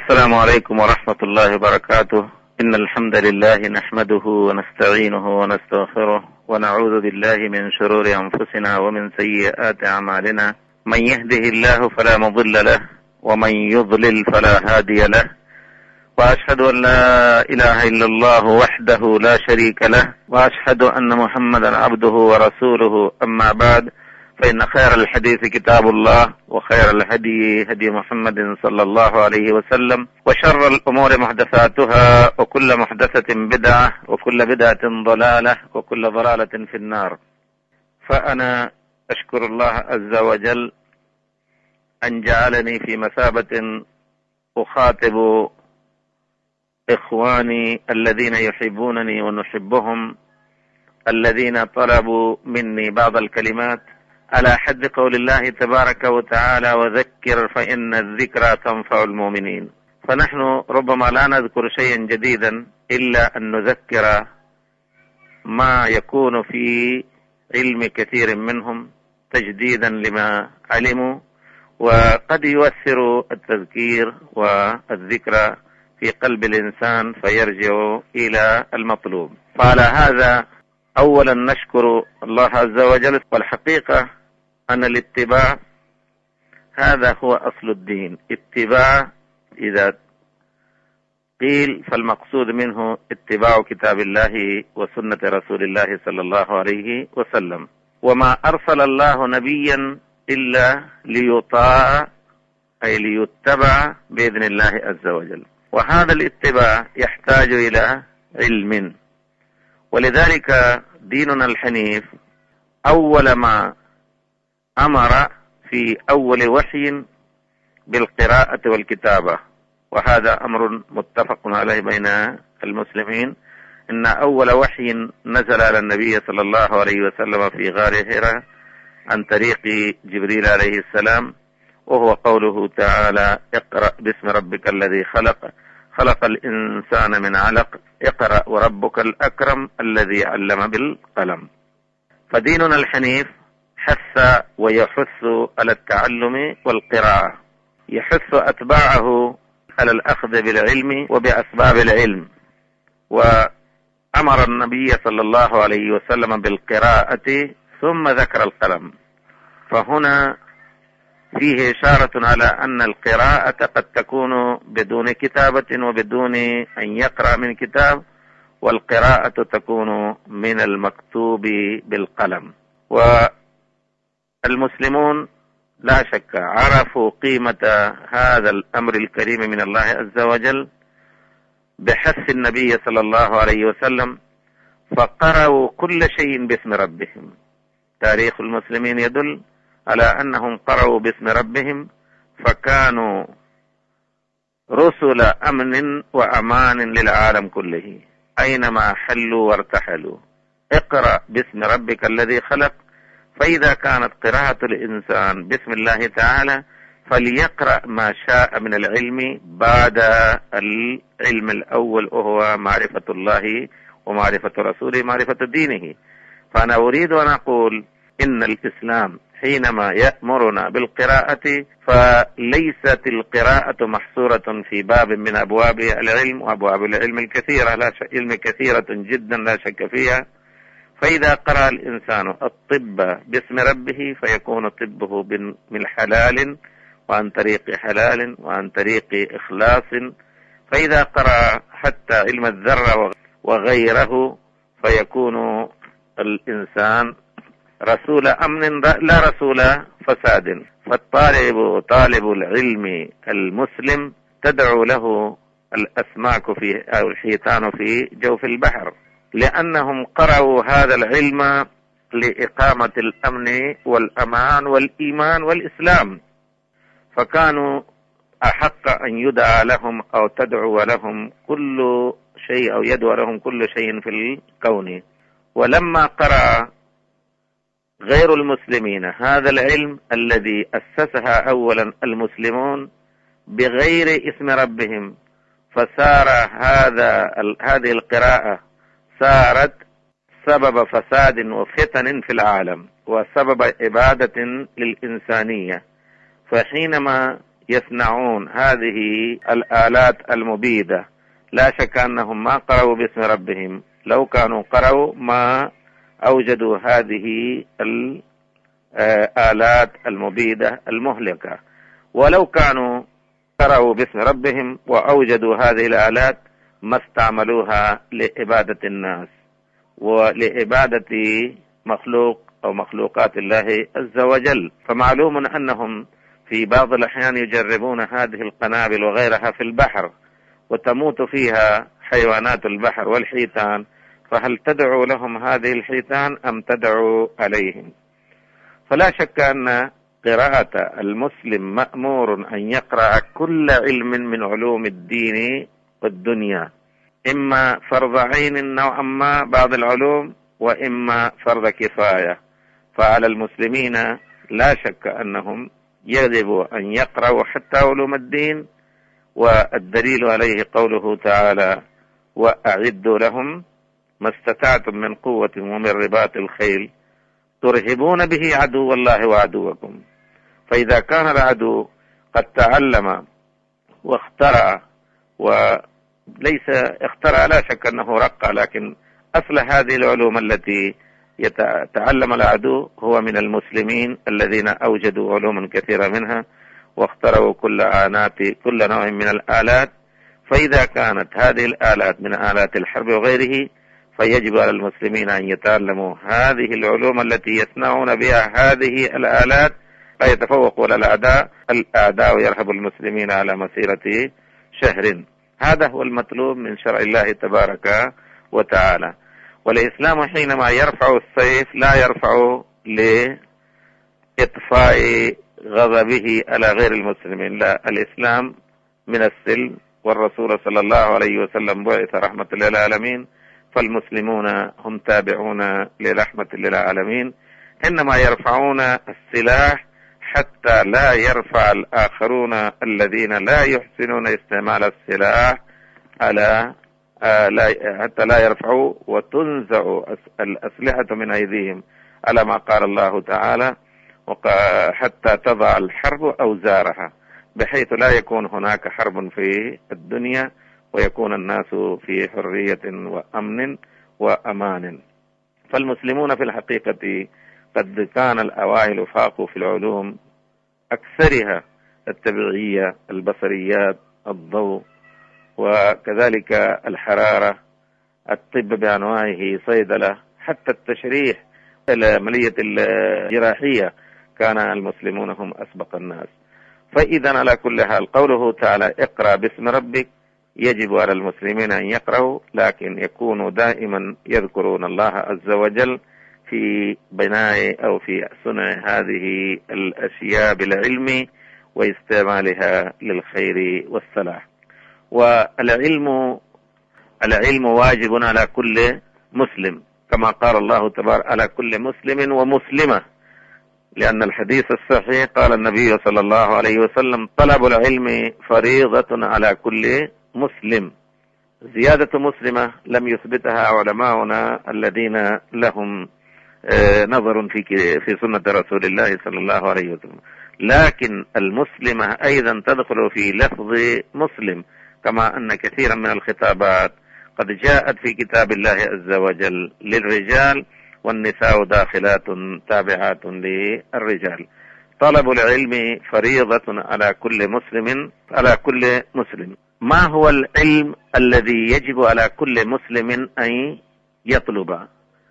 السلام عليكم ورحمة الله وبركاته. إن الحمد لله نحمده ونستعينه ونستغفره ونعوذ بالله من شرور أنفسنا ومن سيئات أعمالنا. من يهده الله فلا مضل له ومن يضلل فلا هادي له، وأشهد أن لا إله إلا الله وحده لا شريك له، وأشهد أن محمدا عبده ورسوله. أما بعد، فإن خير الحديث كتاب الله، وخير الهدي هدي محمد صلى الله عليه وسلم، وشر الأمور محدثاتها، وكل محدثة بدعة، وكل بدعة ضلالة، وكل ضلالة في النار. فأنا أشكر الله عز وجل أن جعلني في مثابة أخاطب إخواني الذين يحبونني ونحبهم، الذين طلبوا مني بعض الكلمات على حد قول الله تبارك وتعالى: وذكر فإن الذكرى تنفع المؤمنين. فنحن ربما لا نذكر شيئا جديدا إلا أن نذكر ما يكون في علم كثير منهم تجديدا لما علموا، وقد يؤثر التذكير والذكرى في قلب الإنسان فيرجع إلى المطلوب. فعلى هذا أولا نشكر الله عز وجل. والحقيقة أن الاتباع هذا هو أصل الدين. اتباع إذا قيل فالمقصود منه اتباع كتاب الله وسنة رسول الله صلى الله عليه وسلم. وما أرسل الله نبيا إلا ليطاع، أي ليتبع بإذن الله عز وجل. وهذا الاتباع يحتاج إلى علم، ولذلك ديننا الحنيف أول ما أمر في أول وحي بالقراءة والكتابة، وهذا أمر متفق عليه بين المسلمين. إن أول وحي نزل على النبي صلى الله عليه وسلم في غار حراء عن طريق جبريل عليه السلام، وهو قوله تعالى: اقرأ باسم ربك الذي خلق، خلق الإنسان من علق، اقرأ وربك الأكرم الذي علم بالقلم. فديننا الحنيف حث ويحث على التعلم والقراءة، يحث أتباعه على الأخذ بالعلم وبأسباب العلم. وأمر النبي صلى الله عليه وسلم بالقراءة ثم ذكر القلم. فهنا فيه إشارة على أن القراءة قد تكون بدون كتابة وبدون أن يقرأ من كتاب، والقراءة تكون من المكتوب بالقلم. والمسلمون لا شك عرفوا قيمة هذا الأمر الكريم من الله عز وجل بحث النبي صلى الله عليه وسلم، فقرأوا كل شيء باسم ربهم. تاريخ المسلمين يدل على أنهم قرأوا باسم ربهم، فكانوا رسل أمن وأمان للعالم كله أينما حلوا وارتحلوا. اقرأ باسم ربك الذي خلق. فإذا كانت قراءة الإنسان باسم الله تعالى فليقرأ ما شاء من العلم بعد العلم الأول، وهو معرفة الله ومعرفة رسوله، معرفة دينه. فأنا أريد أن أقول إن الإسلام حينما يأمرنا بالقراءة فليست القراءة محصورة في باب من أبواب العلم، وأبواب العلم الكثيرة، لا شك علم كثيرة جدا لا شك فيها. فإذا قرأ الإنسان الطب باسم ربه فيكون طبه من حلال وعن طريق حلال وعن طريق إخلاص. فإذا قرأ حتى علم الذرة وغيره فيكون الإنسان رسول أمن لا رسول فساد. طالب العلم المسلم تدعو له الأسماك أو الحيتان في جوف البحر، لأنهم قرأوا هذا العلم لإقامة الأمن والأمان والإيمان والإسلام، فكانوا أحق أن يدعى لهم أو تدعو لهم كل شيء، أو يدعو لهم كل شيء في الكون. ولما قرأ غير المسلمين هذا العلم الذي أسسها أولا المسلمون بغير اسم ربهم، فصار هذه القراءة صارت سبب فساد وفتن في العالم وسبب إبادة للإنسانية. فحينما يصنعون هذه الآلات المبيدة لا شك أنهم ما قرأوا باسم ربهم. لو كانوا قرأوا ما أوجدوا هذه الآلات المبيدة المهلكة. ولو كانوا قرأوا باسم ربهم وأوجدوا هذه الآلات ما استعملوها لعبادة الناس ولعبادة مخلوق أو مخلوقات الله عز وجل. فمعلوم أنهم في بعض الأحيان يجربون هذه القنابل وغيرها في البحر وتموت فيها حيوانات البحر والحيتان، فهل تدعو لهم هذه الحيتان أم تدعو عليهم؟ فلا شك أن قراءة المسلم مأمور أن يقرأ كل علم من علوم الدين والدنيا، إما فرض عين نوعا ما بعض العلوم وإما فرض كفاية. فعلى المسلمين لا شك أنهم يجب أن يقرأوا حتى علوم الدين، والدليل عليه قوله تعالى: وأعدوا لهم ما استطعتم من قوة ومن رباط الخيل ترهبون به عدو الله وعدوكم. فإذا كان العدو قد تعلم واخترع، وليس اخترع لا شك أنه رقع، لكن أصل هذه العلوم التي يتعلم العدو هو من المسلمين الذين أوجدوا علوما كثيرة منها واخترعوا كل نوع من الآلات. فإذا كانت هذه الآلات من آلات الحرب وغيره فيجب على المسلمين أن يتعلموا هذه العلوم التي يصنعون بها هذه الآلات فيتفوقوا على الأعداء ويرهب المسلمين على مسيرة شهر. هذا هو المطلوب من شرع الله تبارك وتعالى. والإسلام حينما يرفع السيف لا يرفع لإطفاء غضبه على غير المسلمين، لا، الإسلام من السلم، والرسول صلى الله عليه وسلم بعث رحمة للعالمين، فالمسلمون هم تابعون لرحمة للعالمين، إنما يرفعون السلاح حتى لا يرفع الآخرون الذين لا يحسنون استعمال السلاح حتى لا يرفعوا وتنزع الأسلحة من أيديهم، على ما قال الله تعالى: حتى تضع الحرب أوزارها، بحيث لا يكون هناك حرب في الدنيا ويكون الناس في حرية وأمن وأمان. فالمسلمون في الحقيقة قد كان الأوائل فاقوا في العلوم أكثرها التبعية، البصريات، الضوء، وكذلك الحرارة، الطب بأنواعه، صيدلة، حتى التشريح، العملية الجراحية، كان المسلمون هم أسبق الناس. فإذا على كل حال قوله تعالى: اقرأ باسم ربك، يجب على المسلمين أن يقرأوا، لكن يكونوا دائما يذكرون الله عز وجل في بناء أو في صنع هذه الأشياء بالعلم واستعمالها للخير والصلاح. والعلم واجب على كل مسلم، كما قال الله تبارك: على كل مسلم ومسلمة، لأن الحديث الصحيح قال النبي صلى الله عليه وسلم: طلب العلم فريضة على كل مسلم. زيادة مسلمة لم يثبتها علماؤنا الذين لهم نظر في سنة رسول الله صلى الله عليه وسلم، لكن المسلمة أيضا تدخل في لفظ مسلم، كما أن كثيرا من الخطابات قد جاءت في كتاب الله عز وجل للرجال، والنساء داخلات تابعات للرجال. طلب العلم فريضة على كل مسلم. ما هو العلم الذي يجب على كل مسلم أن يطلبه؟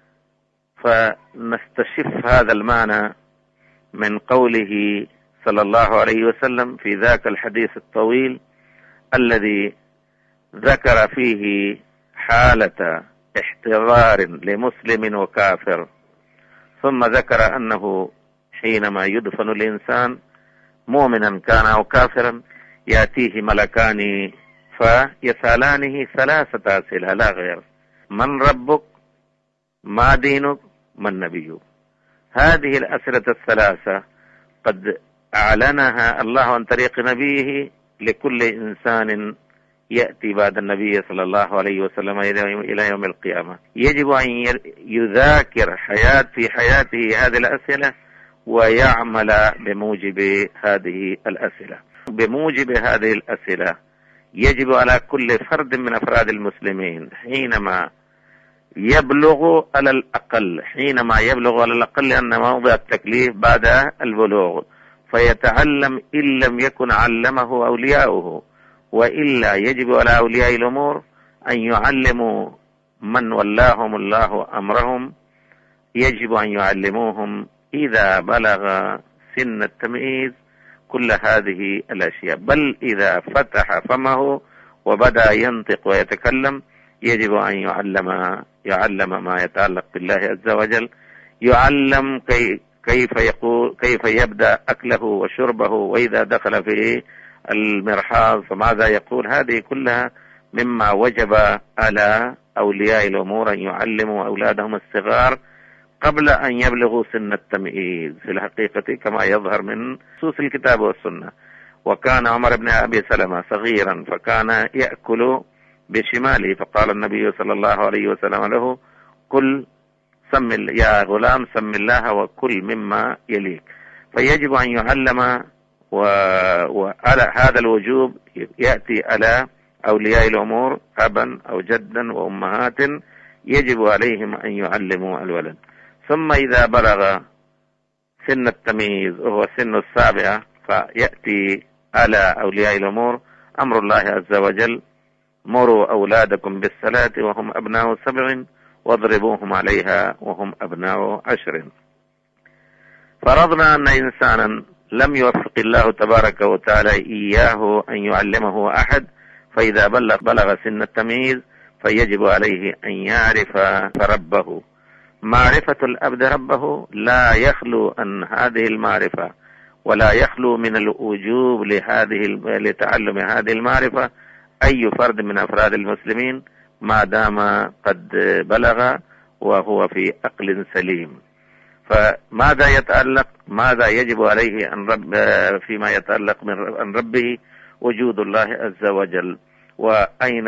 فنستشف هذا المعنى من قوله صلى الله عليه وسلم في ذاك الحديث الطويل الذي ذكر فيه حالة احتضار لمسلم وكافر، ثم ذكر أنه حينما يدفن الإنسان مؤمنا كان أو كافرا يأتيه ملكان فيسألانه 3 أسئلة لا غير: من ربك؟ ما دينك؟ من نبيك؟ هذه الأسئلة 3 قد أعلنها الله عن طريق نبيه لكل إنسان يأتي بعد النبي صلى الله عليه وسلم إلى يوم القيامة. يجب أن يذاكر في حياته هذه الأسئلة ويعمل بموجب هذه الأسئلة. بموجب هذه الأسئلة يجب على كل فرد من أفراد المسلمين حينما يبلغ على الأقل أن موضع التكليف بعد البلوغ، فيتعلم إن لم يكن علمه أولياؤه، وإلا يجب على أولياء الأمور أن يعلموا من ولاهم الله أمرهم، يجب أن يعلموهم إذا بلغ سن التمييز كل هذه الأشياء. بل إذا فتح فمه وبدأ ينطق ويتكلم يجب أن يعلم ما يتعلق بالله عز وجل، يعلم كيف يبدأ أكله وشربه، وإذا دخل في المرحاض فماذا يقول. هذه كلها مما وجب على أولياء الأمور أن يعلموا أولادهم الصغار قبل أن يبلغوا سن التمييز في الحقيقة، كما يظهر من نصوص الكتاب والسنة. وكان عمر بن أبي سلمة صغيرا فكان يأكل بشماله، فقال النبي صلى الله عليه وسلم له: قل يا غلام سم الله وكل مما يليك. فيجب أن يعلم، وعلى هذا الوجوب يأتي على أولياء الأمور أبا أو جدا وأمهات، يجب عليهم أن يعلموا الولد. ثم إذا بلغ سن التمييز وهو سن 7 فيأتي على أولياء الأمور أمر الله عز وجل: مروا أولادكم بالصلاة وهم أبناء 7 واضربوهم عليها وهم أبناء 10. فرضنا أن إنسانا لم يوفق الله تبارك وتعالى إياه أن يعلمه أحد، فإذا بلغ سن التمييز فيجب عليه أن يعرف ربه. معرفة الأبد ربه لا يخلو عن هذه المعرفة، ولا يخلو من الوجوب لتعلم هذه المعرفة أي فرد من أفراد المسلمين ما دام قد بلغ وهو في عقل سليم. ماذا يجب عليه فيما يتعلق عن ربه؟ وجود الله عز وجل، وأين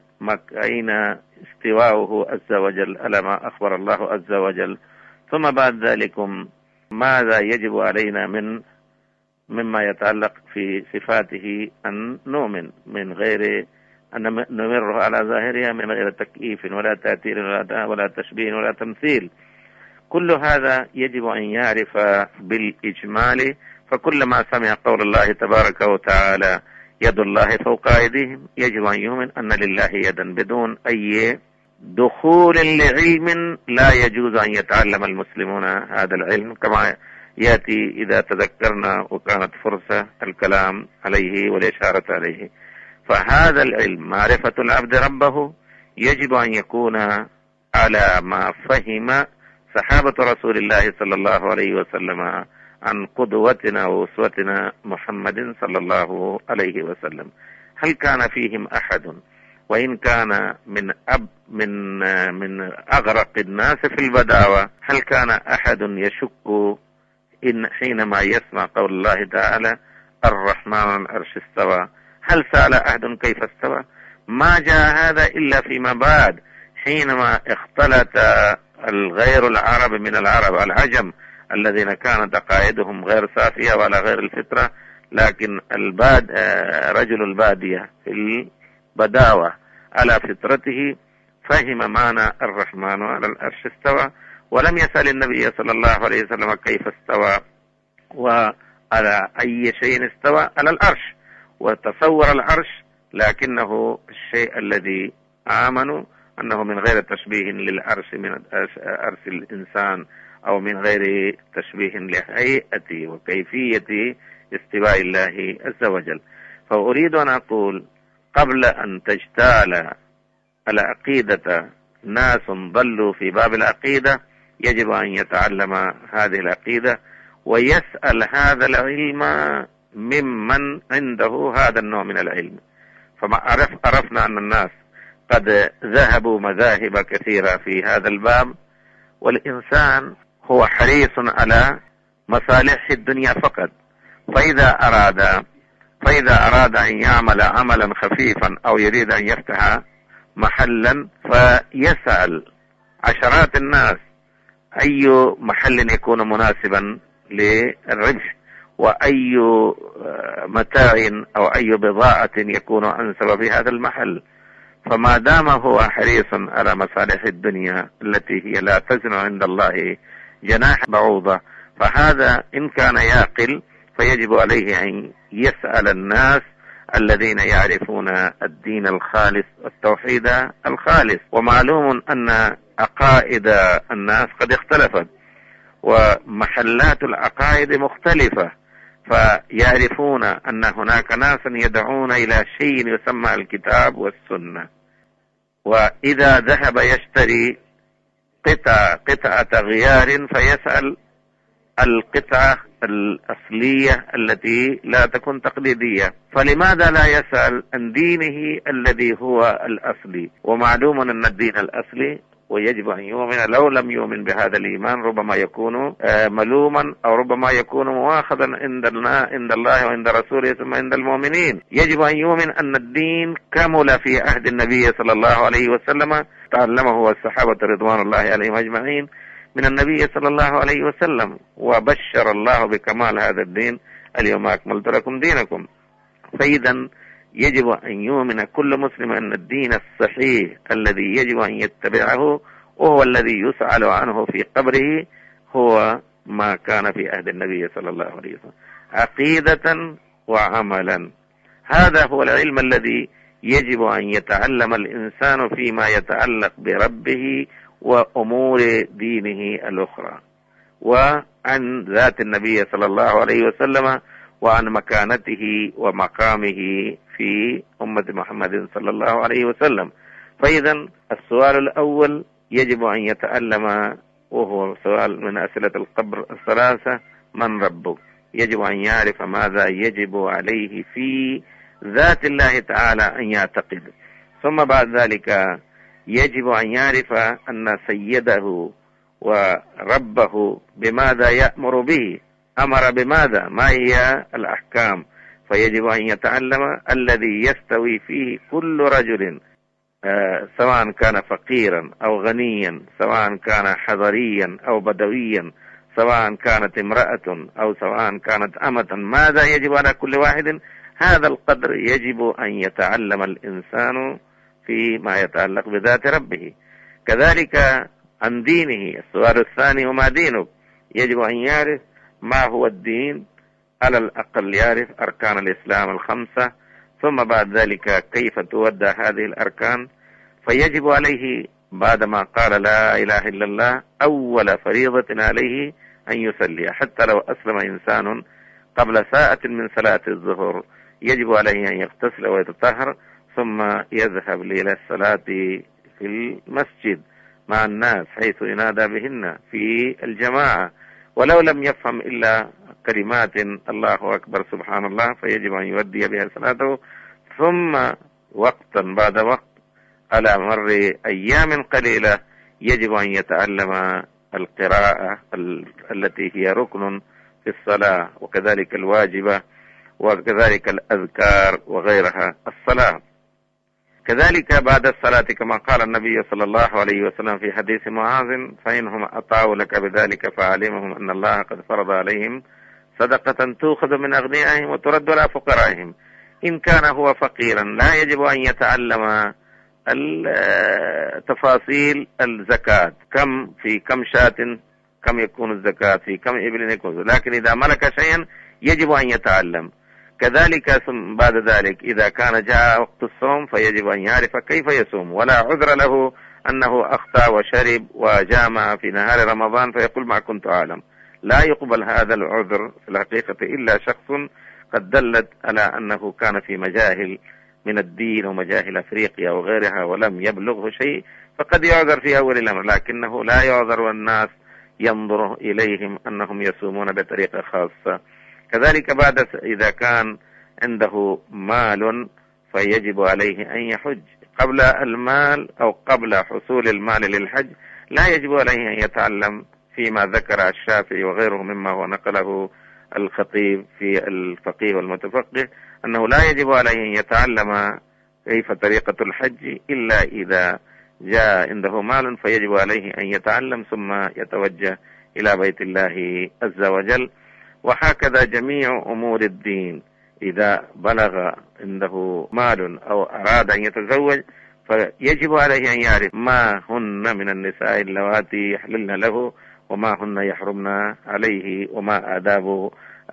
استواؤه عز وجل على ما أخبر الله عز وجل. ثم بعد ذلك ماذا يجب علينا مما يتعلق في صفاته أن نؤمن من غير أن نمر على ظاهرها من غير تكييف ولا تأثير ولا تشبيه ولا تمثيل. كل هذا يجب أن يعرف بالإجمال. فكلما سمع قول الله تبارك وتعالى يد الله فوق أيديهم يجب أن يؤمن أن لله يدا بدون أي دخول لعلم. لا يجوز أن يتعلم المسلمون هذا العلم، كما يأتي إذا تذكرنا وكانت فرصة الكلام عليه والإشارة عليه. فهذا العلم معرفة العبد ربه يجب أن يكون على ما فهم صحابة رسول الله صلى الله عليه وسلم عن قدوتنا وأسوتنا محمد صلى الله عليه وسلم. هل كان فيهم أحد، وإن كان من أغرق الناس في البداوة، هل كان أحد يشك حينما يسمع قول الله تعالى الرحمن على العرش استوى؟ هل سأل أحد كيف استوى؟ ما جاء هذا إلا فيما بعد، حينما اختلط الغير العرب من العرب العجم الذين كانت عقائدهم غير صافية ولا غير الفطرة، لكن رجل البادية في البداوة على فطرته فهم معنى الرحمن على العرش استوى، ولم يسأل النبي صلى الله عليه وسلم كيف استوى وعلى أي شيء استوى. على العرش، وتصور العرش، لكنه الشيء الذي آمنوا أنه من غير تشبيه للعرش من عرش الإنسان، أو من غير تشبيه لهيئة وكيفية استواء الله عز وجل. فأريد أن أقول قبل أن تجتال العقيدة ناس ضلوا في باب العقيدة، يجب أن يتعلم هذه العقيدة ويسأل هذا العلم ممن عنده هذا النوع من العلم. عرفنا أن الناس قد ذهبوا مذاهب كثيرة في هذا الباب، والإنسان هو حريص على مصالح الدنيا فقط. فإذا أراد أن يعمل عملا خفيفا أو يريد أن يفتح محلا فيسأل عشرات الناس أي محل يكون مناسبا للربح، وأي متاع أو أي بضاعة يكون أنسب في هذا المحل. فما دام هو حريص على مصالح الدنيا التي هي لا تزن عند الله جناح بعوضة، فهذا إن كان يعقل فيجب عليه أن يسأل الناس الذين يعرفون الدين الخالص والتوحيد الخالص. ومعلوم أن عقائد الناس قد اختلفت ومحلات العقائد مختلفة، فيعرفون أن هناك ناسا يدعون إلى شيء يسمى الكتاب والسنة، وإذا ذهب يشتري قطعة غيار فيسأل القطعة الأصلية التي لا تكون تقليدية، فلماذا لا يسأل عن دينه الذي هو الأصلي؟ ومعلوم أن الدين الأصلي ويجب أن يؤمن، لو لم يؤمن بهذا الإيمان ربما يكون ملوما أو ربما يكون مؤاخذا عند الله وعند رسوله ثم عند المؤمنين. يجب أن يؤمن أن الدين كمل في عهد النبي صلى الله عليه وسلم، تعلمه الصحابة رضوان الله عليهم أجمعين من النبي صلى الله عليه وسلم، وبشر الله بكمال هذا الدين: اليوم أكملت لكم دينكم. فإذا يجب أن يؤمن كل مسلم أن الدين الصحيح الذي يجب أن يتبعه وهو الذي يسأل عنه في قبره هو ما كان في عهد النبي صلى الله عليه وسلم عقيدة وعملا. هذا هو العلم الذي يجب أن يتعلم الإنسان فيما يتعلق بربه وأمور دينه الأخرى، وعن ذات النبي صلى الله عليه وسلم، وعن مكانته ومقامه في أمة محمد صلى الله عليه وسلم. فإذا السؤال الأول يجب أن يتعلم، وهو سؤال من أسئلة القبر الثلاثة: من ربك؟ يجب أن يعرف ماذا يجب عليه في ذات الله تعالى أن يعتقد. ثم بعد ذلك يجب أن يعرف أن سيده وربه بماذا يأمر به، أمر بماذا، ما هي الأحكام. فيجب أن يتعلم الذي يستوي فيه كل رجل، سواء كان فقيرا أو غنيا، سواء كان حضريا أو بدويا، سواء كانت امرأة أو سواء كانت أمة، ماذا يجب على كل واحد. هذا القدر يجب أن يتعلم الإنسان فيما يتعلق بذات ربه. كذلك عن دينه، السؤال الثاني: وما دينك؟ يجب أن يعرف ما هو الدين، على الأقل يعرف أركان الإسلام الخمسة، ثم بعد ذلك كيف تودى هذه الأركان. فيجب عليه بعدما قال لا إله إلا الله أول فريضة عليه أن يصلي، حتى لو أسلم إنسان قبل ساعة من صلاة الظهر يجب عليه أن يغتسل ويتطهر ثم يذهب إلى الصلاة في المسجد مع الناس حيث ينادى بهن في الجماعة، ولو لم يفهم إلا كلمات الله أكبر سبحان الله فيجب أن يؤدي بها صلاته. ثم وقتا بعد وقت على مر أيام قليلة يجب أن يتعلم القراءة التي هي ركن في الصلاة، وكذلك الواجبة، وكذلك الأذكار وغيرها الصلاة. كذلك بعد الصلاة كما قال النبي صلى الله عليه وسلم في حديث معاذ: فإنهم أطاعوا لك بذلك فعلمهم أن الله قد فرض عليهم صدقة تؤخذ من أغنيائهم وترد على فقرائهم. إن كان هو فقيرا لا يجب أن يتعلم تفاصيل الزكاة، في كم شاة كم يكون الزكاة، في كم إبل يكون، لكن إذا ملك شيئا يجب أن يتعلم. كذلك بعد ذلك إذا كان جاء وقت الصوم فيجب أن يعرف كيف يصوم، ولا عذر له أنه أخطأ وشرب وجامع في نهار رمضان فيقول ما كنت أعلم. لا يقبل هذا العذر في الحقيقة إلا شخص قد دلت على أنه كان في مجاهل من الدين ومجاهل أفريقيا وغيرها ولم يبلغه شيء، فقد يعذر في أول الأمر، لكنه لا يعذر والناس ينظر إليهم أنهم يصومون بطريقة خاصة. كذلك بعد إذا كان عنده مال فيجب عليه أن يحج. قبل المال أو قبل حصول المال للحج لا يجب عليه أن يتعلم فيما ذكر الشافعي وغيره مما هو نقله الخطيب في الفقيه والمتفقه، أنه لا يجب عليه أن يتعلم كيف طريقة الحج إلا إذا جاء عنده مال، فيجب عليه أن يتعلم ثم يتوجه إلى بيت الله عز وجل. وهكذا جميع أمور الدين. إذا بلغ عنده مال أو أراد أن يتزوج فيجب عليه أن يعرف ما هن من النساء اللواتي يحللن له وما هن يحرمن عليه، وما آداب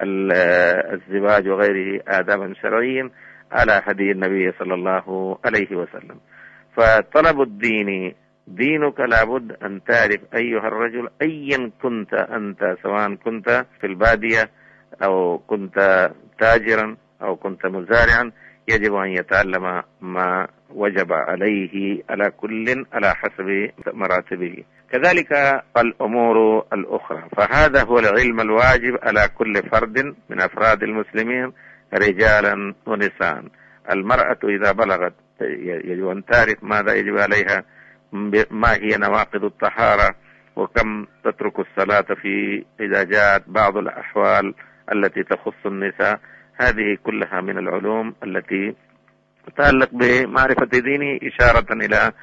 الزواج وغيره آدابا شرعيا على هدي النبي صلى الله عليه وسلم. فطلب الدين دينك لابد أن تعرف أيها الرجل أيا كنت أنت، سواء كنت في البادية أو كنت تاجرا أو كنت مزارعا، يجب أن يتعلم ما وجب عليه على كل على حسب مراتبه. كذلك الأمور الأخرى، فهذا هو العلم الواجب على كل فرد من أفراد المسلمين رجالا ونساء. المرأة إذا بلغت يجب أن تعرف ماذا يجب عليها، ما هي نواقض الطهارة، وكم تترك الصلاة إذا جاءت بعض الأحوال التي تخص النساء. هذه كلها من العلوم التي تتعلق بمعرفة دينه، إشارة إلى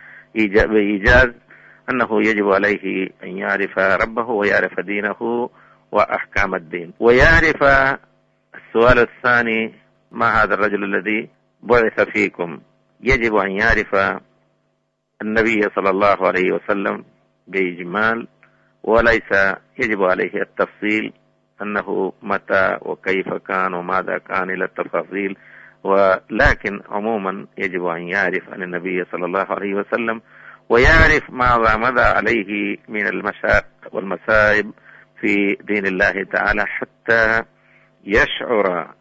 إيجاز أنه يجب عليه أن يعرف ربه ويعرف دينه وأحكام الدين، ويعرف. السؤال الثاني: ما هذا الرجل الذي بعث فيكم؟ يجب أن يعرف النبي صلى الله عليه وسلم بإجمال، وليس يجب عليه التفصيل أنه متى وكيف كان وماذا كان إلى التفاصيل، ولكن عموما يجب أن يعرف عن النبي صلى الله عليه وسلم، ويعرف ماذا مضى عليه من المشاق والمصائب في دين الله تعالى، حتى يشعر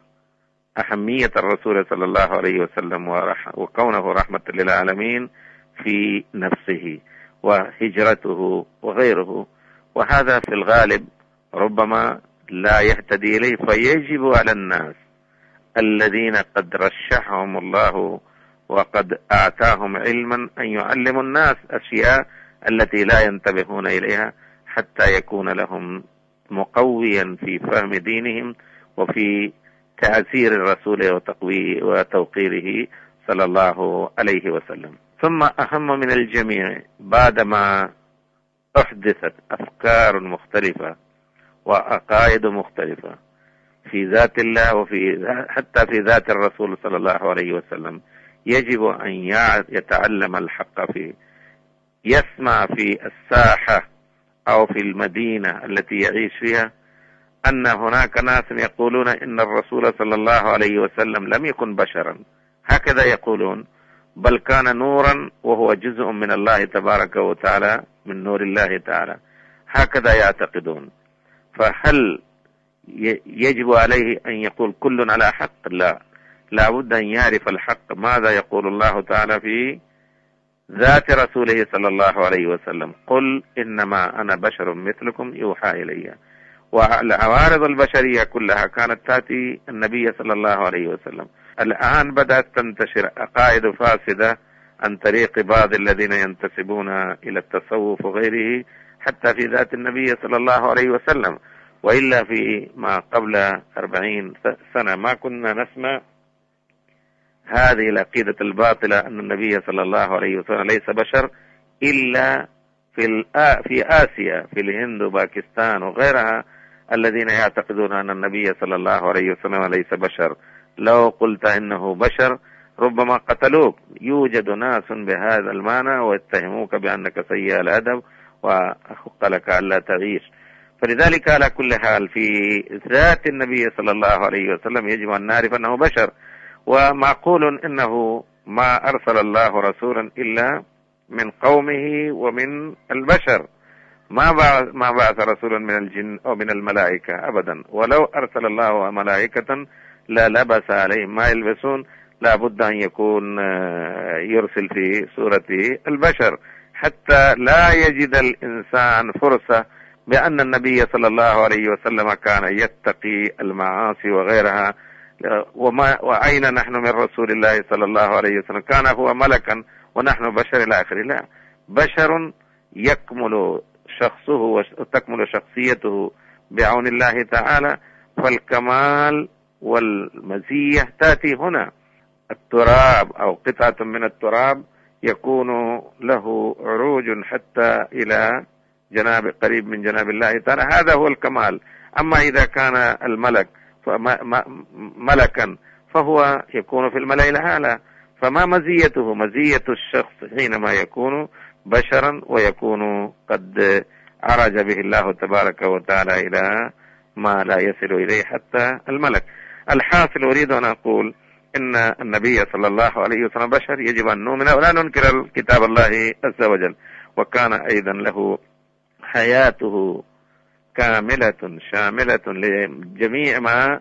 أهمية الرسول صلى الله عليه وسلم وكونه رحمة للعالمين في نفسه وهجرته وغيره. وهذا في الغالب ربما لا يهتدي إليه، فيجب على الناس الذين قد رشحهم الله وقد أعطاهم علما أن يعلموا الناس أشياء التي لا ينتبهون إليها، حتى يكون لهم مقويا في فهم دينهم وفي تأثير الرسول وتوقيره صلى الله عليه وسلم. ثم أهم من الجميع، بعدما أحدثت أفكار مختلفة وعقائد مختلفة في ذات الله حتى في ذات الرسول صلى الله عليه وسلم، يجب أن يتعلم الحق فيه. يسمع في الساحة أو في المدينة التي يعيش فيها أن هناك ناس يقولون إن الرسول صلى الله عليه وسلم لم يكن بشرا، هكذا يقولون، بل كان نورا وهو جزء من الله تبارك وتعالى، من نور الله تعالى، هكذا يعتقدون. فهل يجب عليه أن يقول كل على حق؟ لا، لابد أن يعرف الحق، ماذا يقول الله تعالى في ذات رسوله صلى الله عليه وسلم: قل إنما أنا بشر مثلكم يوحى إلي. والعوارض البشرية كلها كانت تأتي النبي صلى الله عليه وسلم. الآن بدأت تنتشر عقائد فاسدة عن طريق بعض الذين ينتسبون إلى التصوف وغيره حتى في ذات النبي صلى الله عليه وسلم. وإلا في ما قبل 40 سنة ما كنا نسمع هذه العقيدة الباطلة أن النبي صلى الله عليه وسلم ليس بشر إلا في آسيا، في الهند وباكستان وغيرها، الذين يعتقدون أن النبي صلى الله عليه وسلم ليس بشر. لو قلت إنه بشر ربما قتلوك. يوجد ناس بهذا المعنى ويتهموك بأنك سيء الأدب وأحق لك ألا تعيش. فلذلك على كل حال في ذات النبي صلى الله عليه وسلم يجب أن نعرف أنه بشر. ومعقول إنه ما أرسل الله رسولا إلا من قومه ومن البشر، ما بعث رسولا من الجن أو من الملائكة أبدا. ولو أرسل الله ملائكة لا لبس عليهم ما يلبسون، لا بد أن يكون يرسل في سورة البشر، حتى لا يجد الإنسان فرصة بأن النبي صلى الله عليه وسلم كان يتقي المعاصي وغيرها. وأين نحن من رسول الله صلى الله عليه وسلم؟ كان هو ملكا ونحن بشر إلى آخره. لا، بشر يكمل شخصه وتكمل شخصيته بعون الله تعالى. فالكمال والمزية تأتي هنا. التراب أو قطعة من التراب يكون له عروج حتى إلى قريب من جناب الله تعالى، هذا هو الكمال. أما إذا كان الملك ملكا فهو يكون في الملأ الأعلى. فما مزيته؟ مزية الشخص حينما يكون بشرا ويكون قد عرج به الله تبارك وتعالى إلى ما لا يصل إليه حتى الملك. الحاصل أريد أن أقول إن النبي صلى الله عليه وسلم بشر، يجب أن نؤمن ولا ننكر كتاب الله عز وجل. وكان أيضا له حياته كاملة شاملة لجميع ما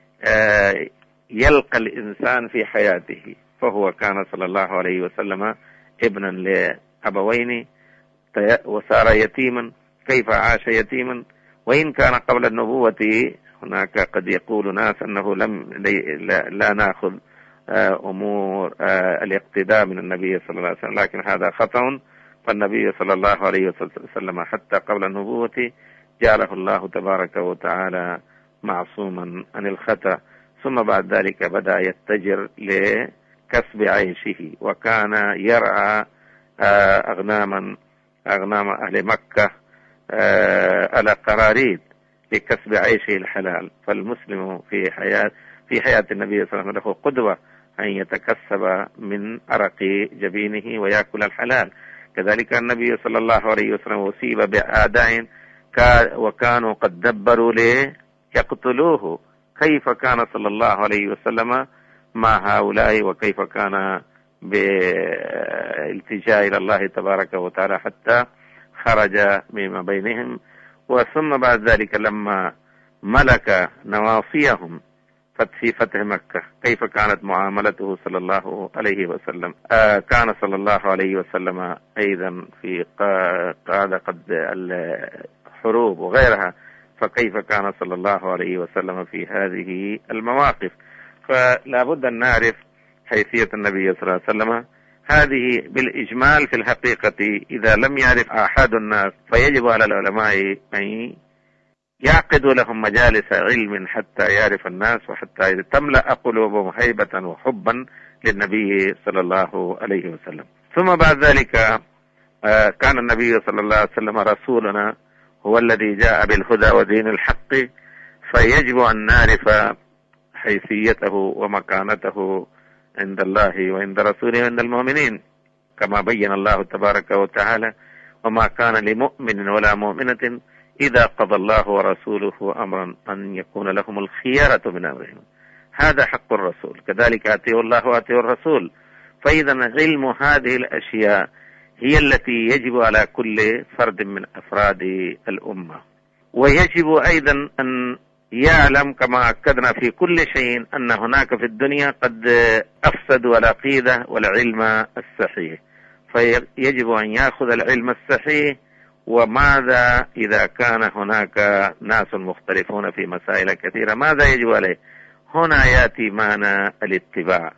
يلقى الإنسان في حياته. فهو كان صلى الله عليه وسلم ابنا لأبوين وصار يتيما. كيف عاش يتيما؟ وإن كان قبل النبوة هناك قد يقول ناس أنه لا نأخذ أمور الاقتداء من النبي صلى الله عليه وسلم، لكن هذا خطأ. فالنبي صلى الله عليه وسلم حتى قبل النبوة جعله الله تبارك وتعالى معصوما عن الخطأ. ثم بعد ذلك بدأ يتجر لكسب عيشه، وكان يرعى أغنام أهل مكة على قراريط لكسب عيشه الحلال. فالمسلم في حياة النبي صلى الله عليه وسلم له قدوة أن يتكسب من عرق جبينه ويأكل الحلال. كذلك النبي صلى الله عليه وسلم أصيب بأعداء وكانوا قد دبروا ليقتلوه. كيف كان صلى الله عليه وسلم مع هؤلاء، وكيف كان بالالتجاء إلى الله تبارك وتعالى حتى خرج مما بينهم. وثم بعد ذلك لما ملك نواصيهم في فتح مكة كيف كانت معاملته صلى الله عليه وسلم. كان صلى الله عليه وسلم أيضا في قاد الحروب وغيرها، فكيف كان صلى الله عليه وسلم في هذه المواقف. فلا بد أن نعرف حيثية النبي صلى الله عليه وسلم. هذه بالإجمال في الحقيقة إذا لم يعرف أحد الناس فيجب على العلماء أن يعقدوا لهم مجالس علم حتى يعرف الناس، وحتى تملأ قلوبهم هيبة وحبا للنبي صلى الله عليه وسلم. ثم بعد ذلك كان النبي صلى الله عليه وسلم رسولنا، هو الذي جاء بالهدى ودين الحق، فيجب أن نعرف حيثيته ومكانته عند الله وعند رسوله وعند المؤمنين، كما بين الله تبارك وتعالى: وما كان لمؤمن ولا مؤمنة إذا قضى الله ورسوله أمرا أن يكون لهم الخيارة من أمرهم. هذا حق الرسول، كذلك أطيعوا الله وأطيعوا الرسول. فإذا علم هذه الأشياء هي التي يجب على كل فرد من أفراد الأمة. ويجب أيضا أن يعلم كما أكدنا في كل شيء أن هناك في الدنيا قد أفسدوا العقيدة والعلم الصحيح، فيجب أن يأخذ العلم الصحيح. وماذا إذا كان هناك ناس مختلفون في مسائل كثيرة، ماذا يجب عليه؟ هنا يأتي معنى الاتباع.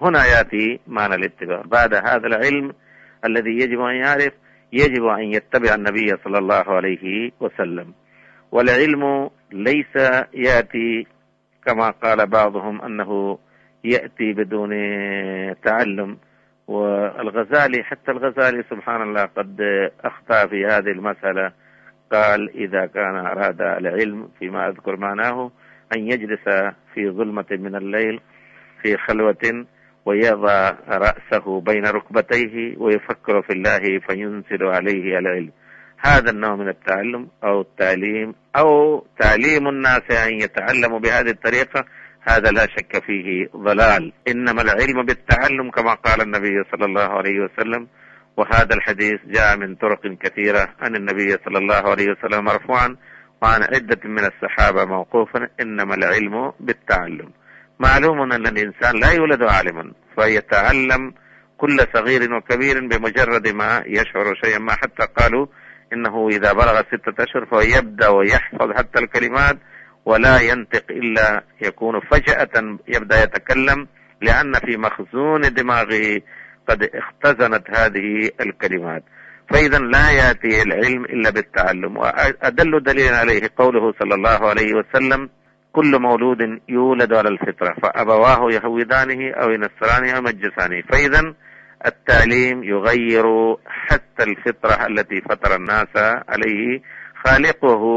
بعد هذا العلم الذي يجب أن يعرف، يجب أن يتبع النبي صلى الله عليه وسلم. والعلم ليس يأتي كما قال بعضهم أنه يأتي بدون تعلم. والغزالي، حتى الغزالي سبحان الله قد أخطأ في هذه المسألة، قال: إذا كان أراد العلم فيما أذكر معناه أن يجلس في ظلمة من الليل في خلوة ويضع رأسه بين ركبتيه ويفكر في الله فينزل عليه العلم. هذا النوع من التعلم أو التعليم أو تعليم الناس أن يتعلموا بهذه الطريقة، هذا لا شك فيه ضلال. إنما العلم بالتعلم كما قال النبي صلى الله عليه وسلم. وهذا الحديث جاء من طرق كثيرة عن النبي صلى الله عليه وسلم مرفوعا، وعن عدة من الصحابة موقوفا: إنما العلم بالتعلم. معلوم أن الإنسان لا يولد عالما، فيتعلم كل صغير وكبير بمجرد ما يشعر شيئا ما. حتى قالوا إنه إذا بلغ 6 أشهر فيبدأ ويحفظ حتى الكلمات ولا ينطق إلا يكون فجأة يبدأ يتكلم، لأن في مخزون دماغه قد اختزنت هذه الكلمات. فإذا لا يأتي العلم إلا بالتعلم. وأدل دليل عليه قوله صلى الله عليه وسلم: كل مولود يولد على الفطرة فأبواه يهودانه أو ينصرانه أو يمجسانه. فإذا التعليم يغير حتى الفطرة التي فطر الناس عليه خالقه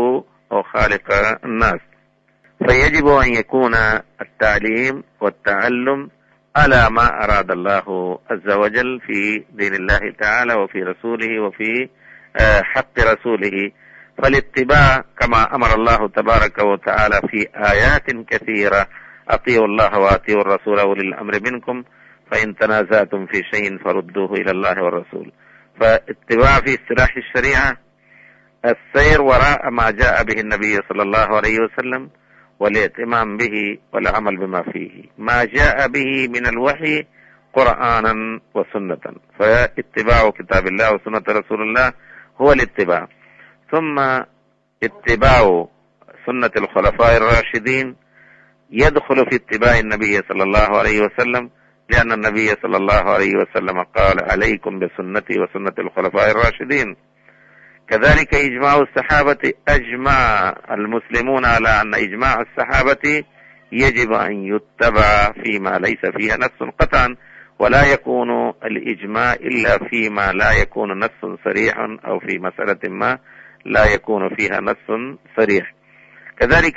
أو خالق الناس. فيجب أن يكون التعليم والتعلم على ما أراد الله عز وجل في دين الله تعالى وفي رسوله وفي حق رسوله. فالاتباع كما أمر الله تبارك وتعالى في آيات كثيرة: أطيعوا الله وأطيعوا الرسول وأولي الأمر منكم فإن تنازعتم في شيء فردوه إلى الله والرسول. فاتباع في اصطلاح الشريعة السير وراء ما جاء به النبي صلى الله عليه وسلم والائتمام به والعمل بما فيه، ما جاء به من الوحي قرآنا وسنة. فاتباع كتاب الله وسنة رسول الله هو الاتباع. ثم اتباع سنة الخلفاء الراشدين يدخل في اتباع النبي صلى الله عليه وسلم، لأن النبي صلى الله عليه وسلم قال: عليكم بسنتي وسنة الخلفاء الراشدين. كذلك إجماع الصحابة، أجمع المسلمون على أن إجماع الصحابة يجب أن يتبع فيما ليس فيها نص قطعا، ولا يكون الإجماع إلا فيما لا يكون نص صريح، أو في مسألة ما لا يكون فيها نص صريح. كذلك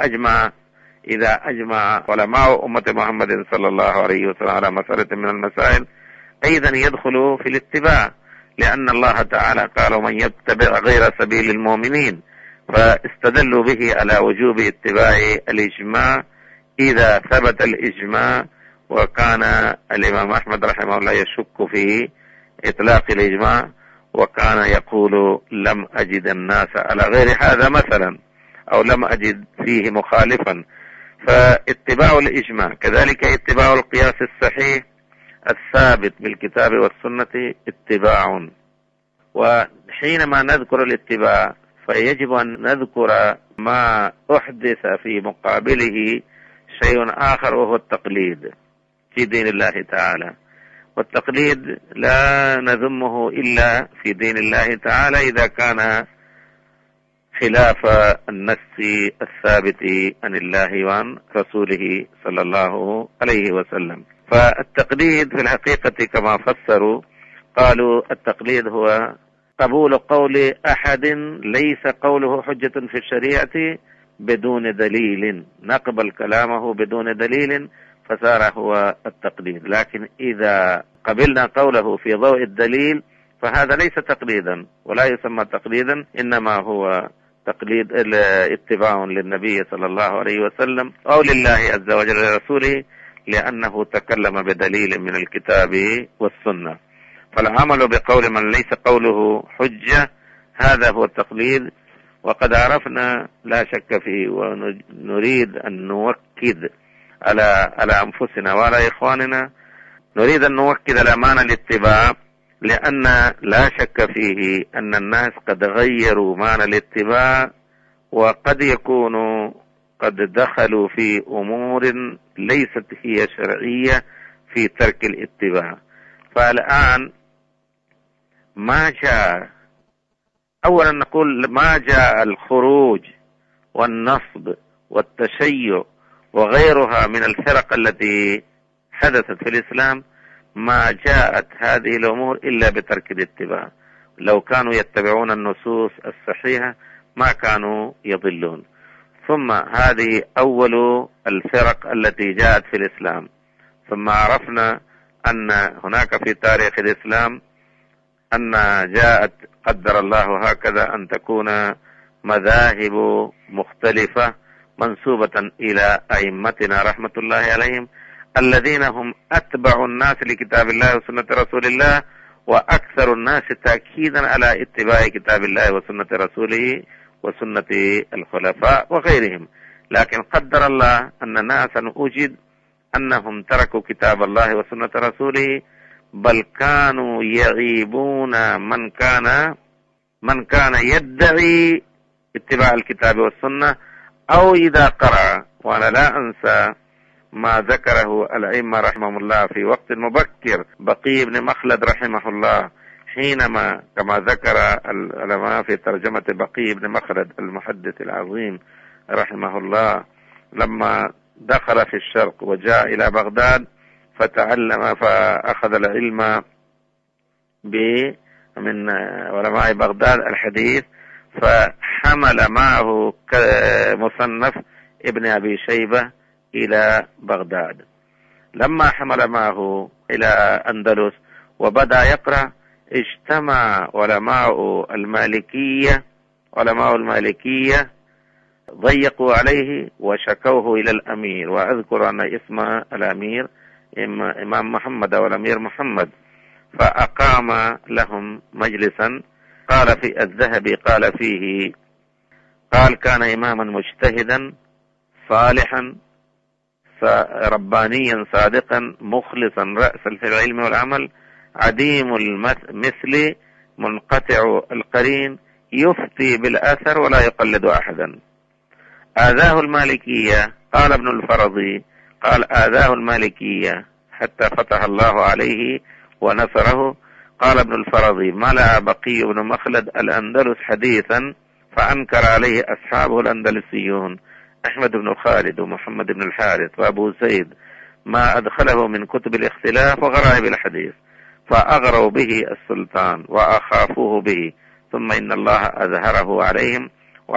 إذا أجمع علماء أمة محمد صلى الله عليه وسلم على مسألة من المسائل أيضا يدخل في الاتباع، لأن الله تعالى قال: ومن يتبع غير سبيل المؤمنين. فاستدلوا به على وجوب اتباع الإجماع إذا ثبت الإجماع. وكان الإمام أحمد رحمه الله يشك في إطلاق الإجماع، وكان يقول: لم أجد الناس على غير هذا مثلا، أو لم أجد فيه مخالفا. فاتباع الإجماع. كذلك اتباع القياس الصحيح الثابت بالكتاب والسنة اتباع. وحينما نذكر الاتباع فيجب أن نذكر ما أحدث في مقابله شيء آخر، وهو التقليد في دين الله تعالى. والتقليد لا نذمه إلا في دين الله تعالى إذا كان خلاف النص الثابت عن الله وعن رسوله صلى الله عليه وسلم. فالتقليد في الحقيقة كما فسروا قالوا: التقليد هو قبول قول أحد ليس قوله حجة في الشريعة بدون دليل، نقبل كلامه بدون دليل فصار هو التقليد. لكن إذا قبلنا قوله في ضوء الدليل فهذا ليس تقليدا ولا يسمى تقليدا، إنما هو تقليد اتباع للنبي صلى الله عليه وسلم أو لله عز وجل ورسوله، لأنه تكلم بدليل من الكتاب والسنة. فالعمل بقول من ليس قوله حجة هذا هو التقليد. وقد عرفنا لا شك فيه، ونريد أن نؤكد على أنفسنا وعلى إخواننا، نريد أن نؤكد الأمانة الاتباع، لأن لا شك فيه أن الناس قد غيروا معنى الاتباع، وقد يكونوا قد دخلوا في أمور ليست هي شرعية في ترك الاتباع. فالآن ما جاء، أولا نقول ما جاء الخروج والنصب والتشيع وغيرها من الفرق التي حدثت في الإسلام، ما جاءت هذه الأمور إلا بترك الاتباع. لو كانوا يتبعون النصوص الصحيحة ما كانوا يضلون. ثم هذه أول الفرق التي جاءت في الإسلام. ثم عرفنا أن هناك في تاريخ الإسلام أن جاءت قدر الله هكذا أن تكون مذاهب مختلفة منسوبة إلى أئمتنا رحمة الله عليهم، الذين هم أتبع الناس لكتاب الله وسنة رسول الله، وأكثر الناس تأكيدا على اتباع كتاب الله وسنة رسوله وسنة الخلفاء وغيرهم. لكن قدر الله أن ناسا أجد أنهم تركوا كتاب الله وسنة رسوله، بل كانوا يعيبون من كان يدعي اتباع الكتاب والسنة، أو إذا قرأ. وأنا لا أنسى ما ذكره الأئمة رحمهم الله في وقت مبكر، بقي بن مخلد رحمه الله، حينما كما ذكر العلماء في ترجمة بقي بن مخلد المحدث العظيم رحمه الله، لما دخل في الشرق وجاء إلى بغداد فتعلم فأخذ العلم من علماء بغداد الحديث، فحمل معه مصنف ابن أبي شيبة إلى بغداد. لما حمل معه إلى أندلس وبدأ يقرأ، اجتمع علماء المالكية ضيقوا عليه وشكوه إلى الأمير، وأذكر أن اسم الأمير إمام محمد أو الأمير محمد، فأقام لهم مجلسا. قال في الذهبي قال فيه، قال: كان إماما مجتهدا صالحا ربانيا صادقا مخلصا رأسا في العلم والعمل، عديم المثل منقطع القرين، يفتي بالأثر ولا يقلد أحدا. آذاه المالكية، قال ابن الفرضي، قال: آذاه المالكية حتى فتح الله عليه ونصره. قال ابن الفرضي: ملأ بقي بن مخلد الأندلس حديثا فأنكر عليه أصحابه الأندلسيون أحمد بن خالد ومحمد بن الحارث وأبو زيد ما أدخله من كتب الاختلاف وغرائب الحديث، فأغروا به السلطان وأخافوه به، ثم إن الله أظهره عليهم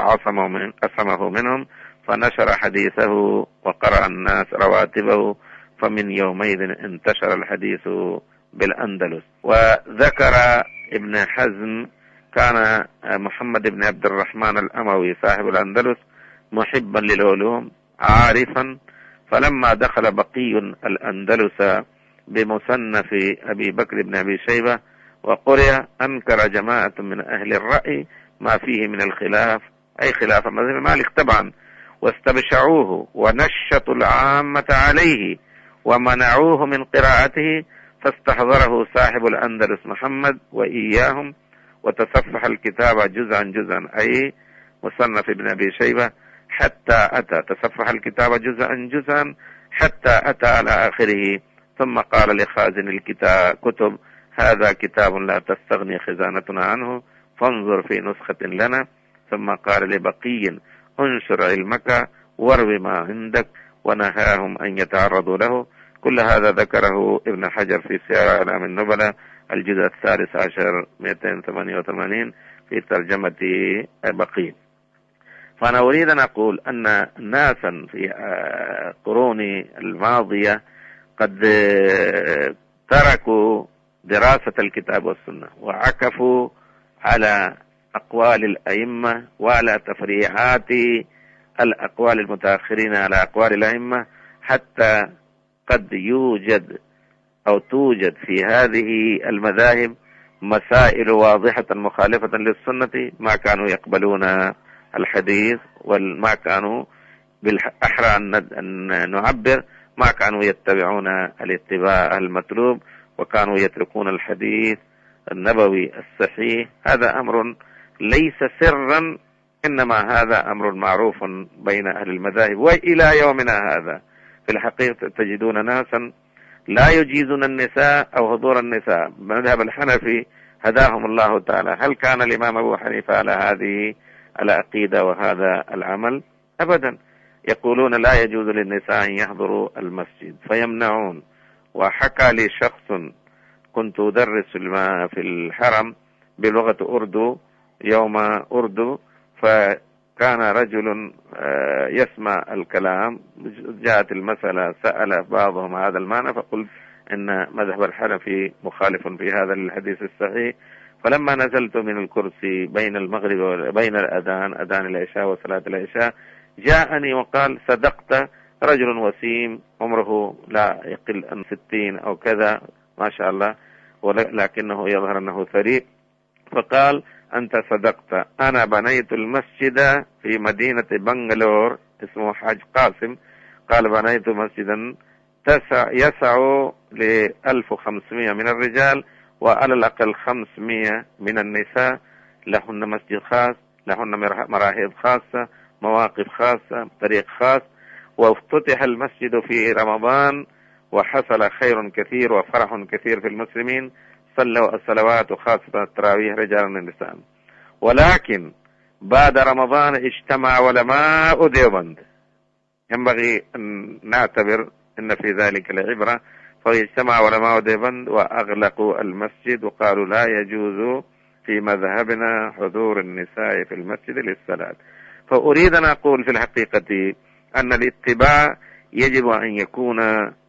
وعصمه منهم، فنشر حديثه وقرأ الناس رواتبه، فمن يومئذ انتشر الحديث بالأندلس. وذكر ابن حزم: كان محمد بن عبد الرحمن الأموي صاحب الأندلس محبا للعلوم عارفا، فلما دخل بقي الأندلس بمصنف أبي بكر بن أبي شيبة وقرئ، أنكر جماعة من أهل الرأي ما فيه من الخلاف، أي خلاف مذهب مالك طبعا، واستبشعوه ونشطوا العامة عليه ومنعوه من قراءته، فاستحضره صاحب الأندلس محمد وإياهم وتصفح الكتاب جزءا جزءا، أي مصنف ابن أبي شيبة، حتى أتى تصفح الكتاب جزءا جزءا حتى أتى على آخره، ثم قال لخازن الكتب: هذا كتاب لا تستغني خزانتنا عنه، فانظر في نسخة لنا. ثم قال لبقي: انشر علمك وارو ما عندك، ونهاهم أن يتعرضوا له. كل هذا ذكره ابن حجر في سير أعلام النبلاء الجزء 13 288 في ترجمة بقي. فأنا أريد أن أقول أن ناسا في قرون الماضية قد تركوا دراسة الكتاب والسنة وعكفوا على أقوال الأئمة وعلى تفريعات الأقوال المتأخرين على أقوال الأئمة، حتى قد توجد في هذه المذاهب مسائل واضحة مخالفة للسنة، ما كانوا يقبلون الحديث، وما كانوا بالأحرى أن نعبر ما كانوا يتبعون الاتباع المطلوب، وكانوا يتركون الحديث النبوي الصحيح. هذا أمر ليس سرا، إنما هذا أمر معروف بين أهل المذاهب، وإلى يومنا هذا في الحقيقة تجدون ناسا لا يجيزون النساء أو حضور النساء. مذهب الحنفي هداهم الله تعالى، هل كان الإمام أبو حنيفة على هذه العقيدة وهذا العمل؟ أبدا. يقولون لا يجوز للنساء أن يحضروا المسجد فيمنعون. وحكى لي شخص كنت أدرس في الحرم بلغة أردو يوم أردو، فكان رجل يسمع الكلام، جاءت المسألة سأل بعضهم هذا المعنى، فقلت إن مذهب الحنفي مخالف في هذا الحديث الصحيح. فلما نزلت من الكرسي بين المغرب وبين أذان العشاء وصلاة العشاء، جاءني وقال: صدقت، رجل وسيم عمره لا يقل عن 60 أو كذا ما شاء الله، ولكنه يظهر أنه ثري. فقال: أنت صدقت، أنا بنيت المسجد في مدينة بنغلور اسمه حاج قاسم، قال: بنيت مسجدا يسع ل 1500 من الرجال وعلى الأقل 500 من النساء، لهن مسجد خاص، لهن مراحيض خاصة، مواقف خاصة، طريق خاص، وافتتح المسجد في رمضان وحصل خير كثير وفرح كثير في المسلمين، صلوا الصلوات وخاصة التراويح رجالا ونساء. ولكن بعد رمضان اجتمع علماء ديوبند، ينبغي أن نعتبر أن في ذلك العبرة، فاجتمع علماء ديوبند وأغلقوا المسجد وقالوا لا يجوز في مذهبنا حضور النساء في المسجد للصلاة. فأريد أن أقول في الحقيقة أن الاتباع يجب أن يكون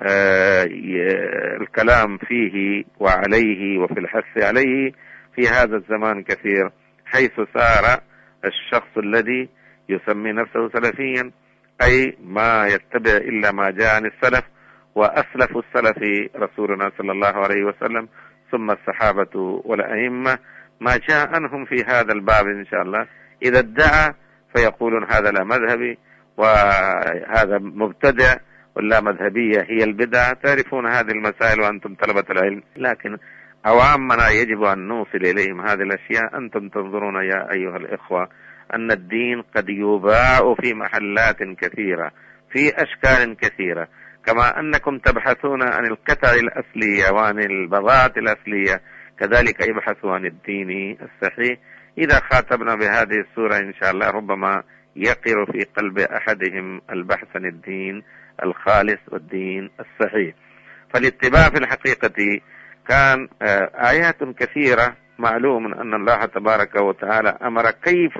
الكلام فيه وعليه وفي الحث عليه في هذا الزمان كثير، حيث صار الشخص الذي يسمي نفسه سلفيا أي ما يتبع إلا ما جاء عن السلف، وأسلف السلف رسولنا صلى الله عليه وسلم ثم الصحابة والأئمة ما جاء عنهم في هذا الباب إن شاء الله. إذا ادعى فيقولون هذا لا مذهبي وهذا مبتدع ولا مذهبية هي البدعة. تعرفون هذه المسائل وأنتم طلبة العلم، لكن عوامنا يجب أن نوصل إليهم هذه الأشياء. أنتم تنظرون يا أيها الإخوة أن الدين قد يباع في محلات كثيرة في أشكال كثيرة، كما أنكم تبحثون عن القطع الأصلية وعن البضاعة الأصلية، كذلك يبحثوا عن الدين الصحيح. إذا خاطبنا بهذه الصورة إن شاء الله ربما يقر في قلب أحدهم البحث عن الدين الخالص والدين الصحيح. فالاتباع في الحقيقة كان آيات كثيرة. معلوم أن الله تبارك وتعالى أمر كيف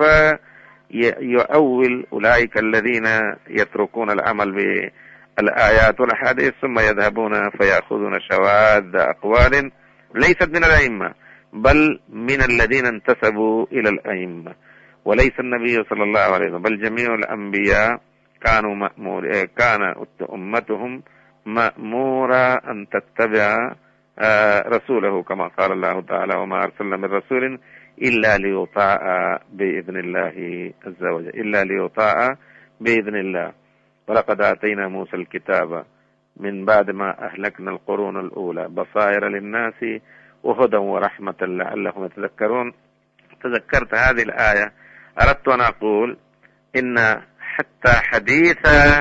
يؤول أولئك الذين يتركون العمل بالآيات والأحاديث ثم يذهبون فيأخذون شواذ أقوال ليست من الأئمة بل من الذين انتسبوا إلى الأئمة، وليس النبي صلى الله عليه وسلم بل جميع الأنبياء كان أمتهم مأمورة أن تتبع رسوله، كما قال الله تعالى وما أرسلنا من رسول إلا ليطاع بإذن الله عز وجل، إلا ليطاع بإذن الله. ولقد آتينا موسى الكتاب من بعد ما أهلكنا القرون الأولى بصائر للناس وهدى ورحمة لعلهم يتذكرون. تذكرت هذه الآية، أردت أن أقول إن حتى حديث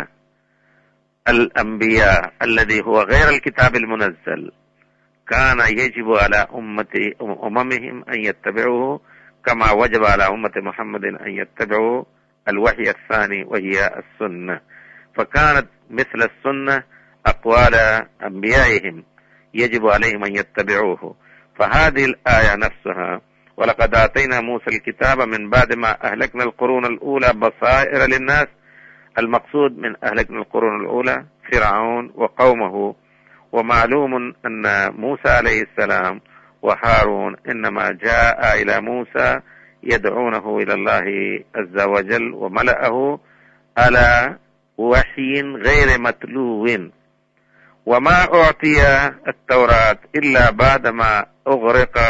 الأنبياء الذي هو غير الكتاب المنزل كان يجب على أممهم أن يتبعوه كما وجب على أمة محمد أن يتبعوا الوحي الثاني وهي السنة. فكانت مثل السنة أقوال أنبيائهم يجب عليهم أن يتبعوه. فهذه الآية نفسها ولقد آتينا موسى الكتاب من بعد ما أهلكنا القرون الأولى بصائر للناس، المقصود من أهلكنا القرون الأولى فرعون وقومه. ومعلوم أن موسى عليه السلام وهارون إنما جاء إلى موسى يدعونه إلى الله عز وجل وملأه على وحي غير متلو، وما أعطي التوراة إلا بعدما أغرق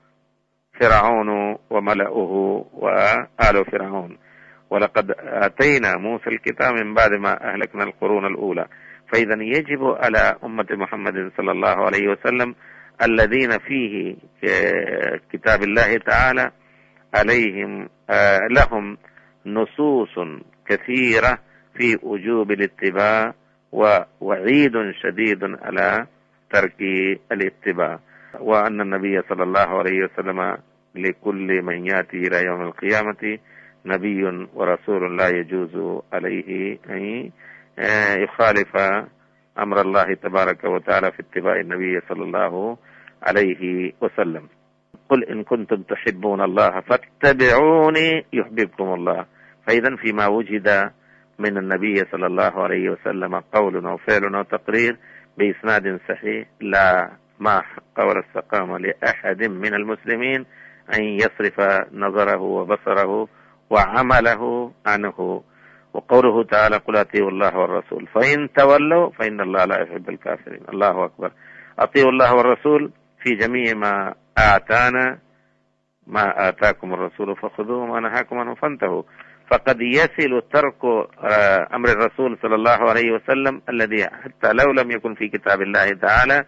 فرعون وملأه وآل فرعون. ولقد آتينا موسى الكتاب من بعد ما أهلكنا القرون الأولى. فإذا يجب على أمة محمد صلى الله عليه وسلم الذين فيه كتاب الله تعالى عليهم لهم نصوص كثيرة في وجوب الاتباع ووعيد شديد على ترك الاتباع، وأن النبي صلى الله عليه وسلم لكل من يأتي إلى يوم القيامة نبي ورسول لا يجوز عليه أن يخالف أمر الله تبارك وتعالى في اتباع النبي صلى الله عليه وسلم. قل إن كنتم تحبون الله فاتبعوني يحببكم الله. فإذا فيما وجد من النبي صلى الله عليه وسلم قول أو فعل أو تقرير بإسناد صحيح لا ما حق ولا استقام لأحد من المسلمين أن يصرف نظره وبصره وعمله عنه. وقوله تعالى قل أطيعوا الله والرسول فإن تولوا فإن الله لا يحب الكافرين. الله أكبر. أطيعوا الله والرسول في جميع ما آتانا، ما آتاكم الرسول فخذوه وما نهاكم عنه فانتهوا. فقد يصل ترك أمر الرسول صلى الله عليه وسلم الذي حتى لو لم يكن في كتاب الله تعالى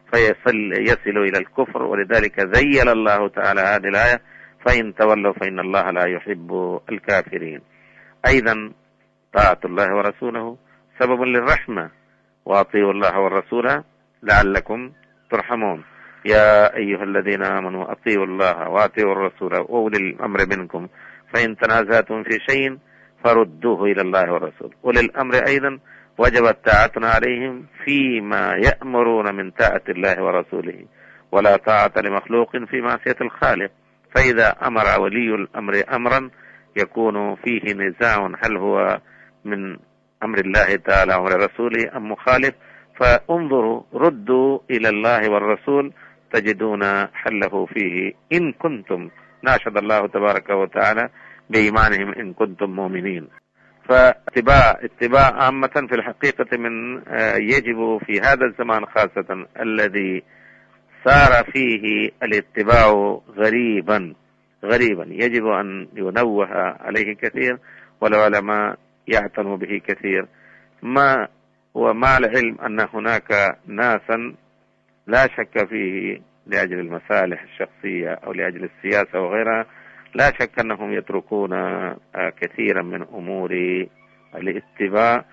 يصل إلى الكفر. ولذلك ذيل الله تعالى هذه الآية فإن تولوا فإن الله لا يحب الكافرين. أيضا طاعة الله ورسوله سبب للرحمة، وأطيعوا الله والرسول لعلكم ترحمون. يا أيها الذين آمنوا أطيعوا الله وأطيعوا الرسول وأولي الأمر منكم فإن تنازعتم في شيء فردوه إلى الله والرسول. أولي الأمر أيضا وجبت طاعتنا عليهم فيما يأمرون من طاعة الله ورسوله، ولا طاعة لمخلوق في معصية الخالق. فإذا أمر ولي الأمر أمرا يكون فيه نزاع هل هو من أمر الله تعالى وأمر رسوله أم مخالف، فانظروا ردوا إلى الله والرسول تجدون حله فيه إن كنتم، ناشد الله تبارك وتعالى بإيمانهم إن كنتم مؤمنين. فاتباع عامة في الحقيقة من يجب في هذا الزمان خاصة الذي صار فيه الاتباع غريبا يجب أن ينوه عليه كثير والعلماء يعتنوا به كثير. ومع العلم أن هناك ناسا لا شك فيه لأجل المصالح الشخصية أو لأجل السياسة وغيرها، لا شك أنهم يتركون كثيرا من أمور الاتباع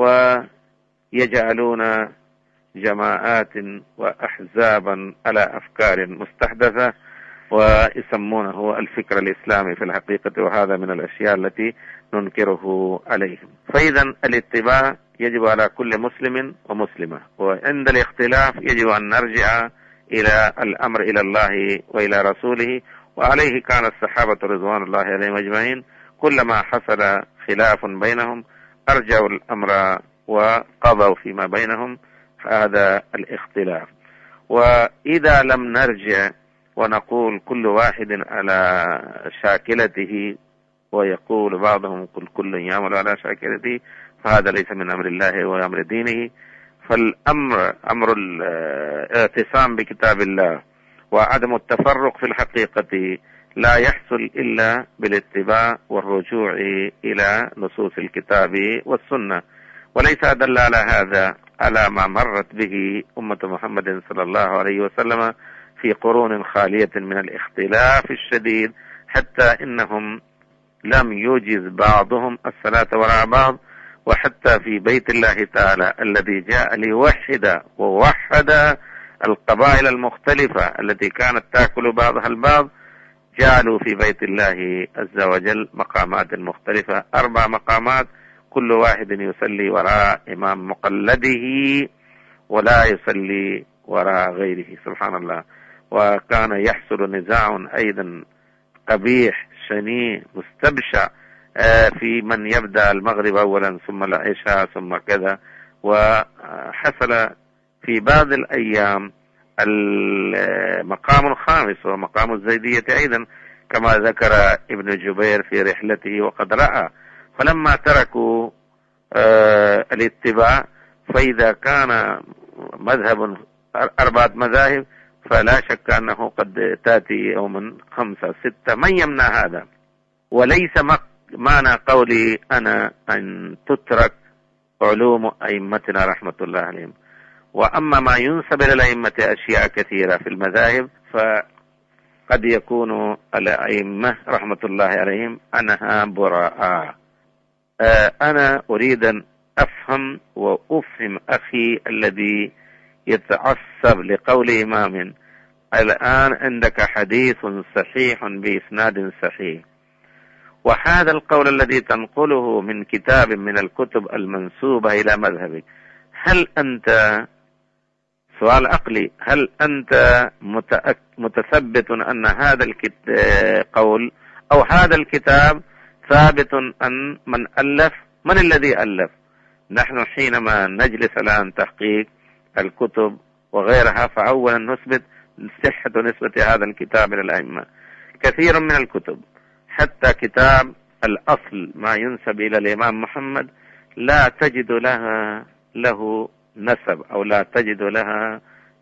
ويجعلون جماعات وأحزابا على أفكار مستحدثة ويسمونه الفكر الإسلامي في الحقيقة، وهذا من الأشياء التي ننكره عليهم. فإذا الاتباع يجب على كل مسلم ومسلمة، وعند الاختلاف يجب أن نرجع إلى الأمر إلى الله وإلى رسوله، وعليه كان الصحابة رضوان الله عليهم أجمعين كلما حصل خلاف بينهم أرجعوا الأمر وقضوا فيما بينهم هذا الاختلاف. وإذا لم نرجع ونقول كل واحد على شاكلته، ويقول بعضهم كل يعمل على شاكلته، فهذا ليس من أمر الله وأمر دينه. فالأمر أمر الاعتصام بكتاب الله وعدم التفرق في الحقيقة لا يحصل إلا بالاتباع والرجوع إلى نصوص الكتاب والسنة، وليس أدل على هذا على ما مرت به أمة محمد صلى الله عليه وسلم في قرون خالية من الاختلاف الشديد، حتى إنهم لم يوجز بعضهم الصلاة وراء بعض. وحتى في بيت الله تعالى الذي جاء ليوحد ووحد القبائل المختلفة التي كانت تأكل بعضها البعض، جعلوا في بيت الله عز وجل مقامات مختلفة، 4 مقامات، كل واحد يصلي وراء إمام مقلده ولا يصلي وراء غيره، سبحان الله. وكان يحصل نزاع أيضا قبيح شنيع مستبشع في من يبدأ المغرب أولا ثم العشاء ثم كذا. وحصل في بعض الأيام المقام الخامس ومقام الزيدية أيضا كما ذكر ابن جبير في رحلته وقد رأى. فلما تركوا الاتباع، فإذا كان مذهب 4 مذاهب فلا شك أنه قد تأتي يوما 5 6، من يمنع هذا؟ وليس معنى قولي أنا أن تترك علوم أئمتنا رحمة الله عليهم. وأما ما ينسب إلى الأئمة أشياء كثيرة في المذاهب، فقد يكون الأئمة رحمة الله عليهم أنها براء. أنا أريد أن أفهم وأفهم أخي الذي يتعصب لقول إمام. الآن عندك حديث صحيح بإسناد صحيح، وهذا القول الذي تنقله من كتاب من الكتب المنسوبة إلى مذهبك، هل أنت، سؤال عقلي، هل أنت متثبت أن هذا القول أو هذا الكتاب ثابت أن من ألف؟ من الذي ألف؟ نحن حينما نجلس الآن تحقيق الكتب وغيرها، فأولا نثبت صحة نسبة هذا الكتاب إلى الأئمة. كثير من الكتب حتى كتاب الأصل ما ينسب إلى الإمام محمد لا تجد له نسب أو لا تجد له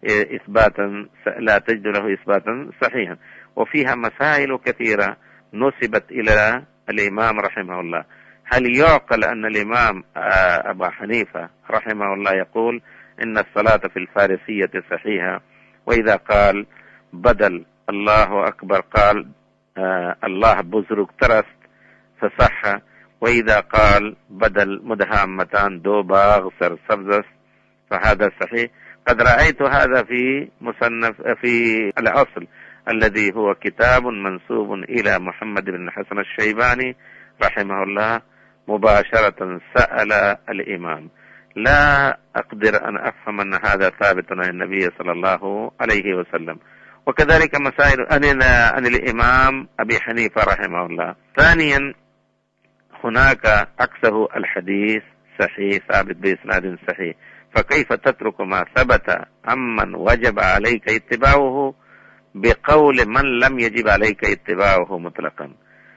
إثباتا صحيحا، وفيها مسائل كثيرة نسبت إلى الإمام رحمه الله. هل يعقل أن الإمام أبا حنيفة رحمه الله يقول إن الصلاة في الفارسية صحيحة، وإذا قال بدل الله أكبر قال الله بزرگ ترست فصح، وإذا قال بدل مدهامتان دو باغ سر سبز فهذا صحيح؟ قد رأيت هذا في مصنف في الأصل الذي هو كتاب منسوب إلى محمد بن حسن الشيباني رحمه الله، مباشرة سأل الإمام. لا أقدر أن أفهم أن هذا ثابت عن النبي صلى الله عليه وسلم. وكذلك مسائل عن الإمام أبي حنيفة رحمه الله. ثانيا هناك عكسه الحديث صحيح ثابت بإسناد صحيح، فكيف تترك ما ثبت عمن وجب عليك اتباعه بقول من لم يجب عليك اتباعه مطلقا؟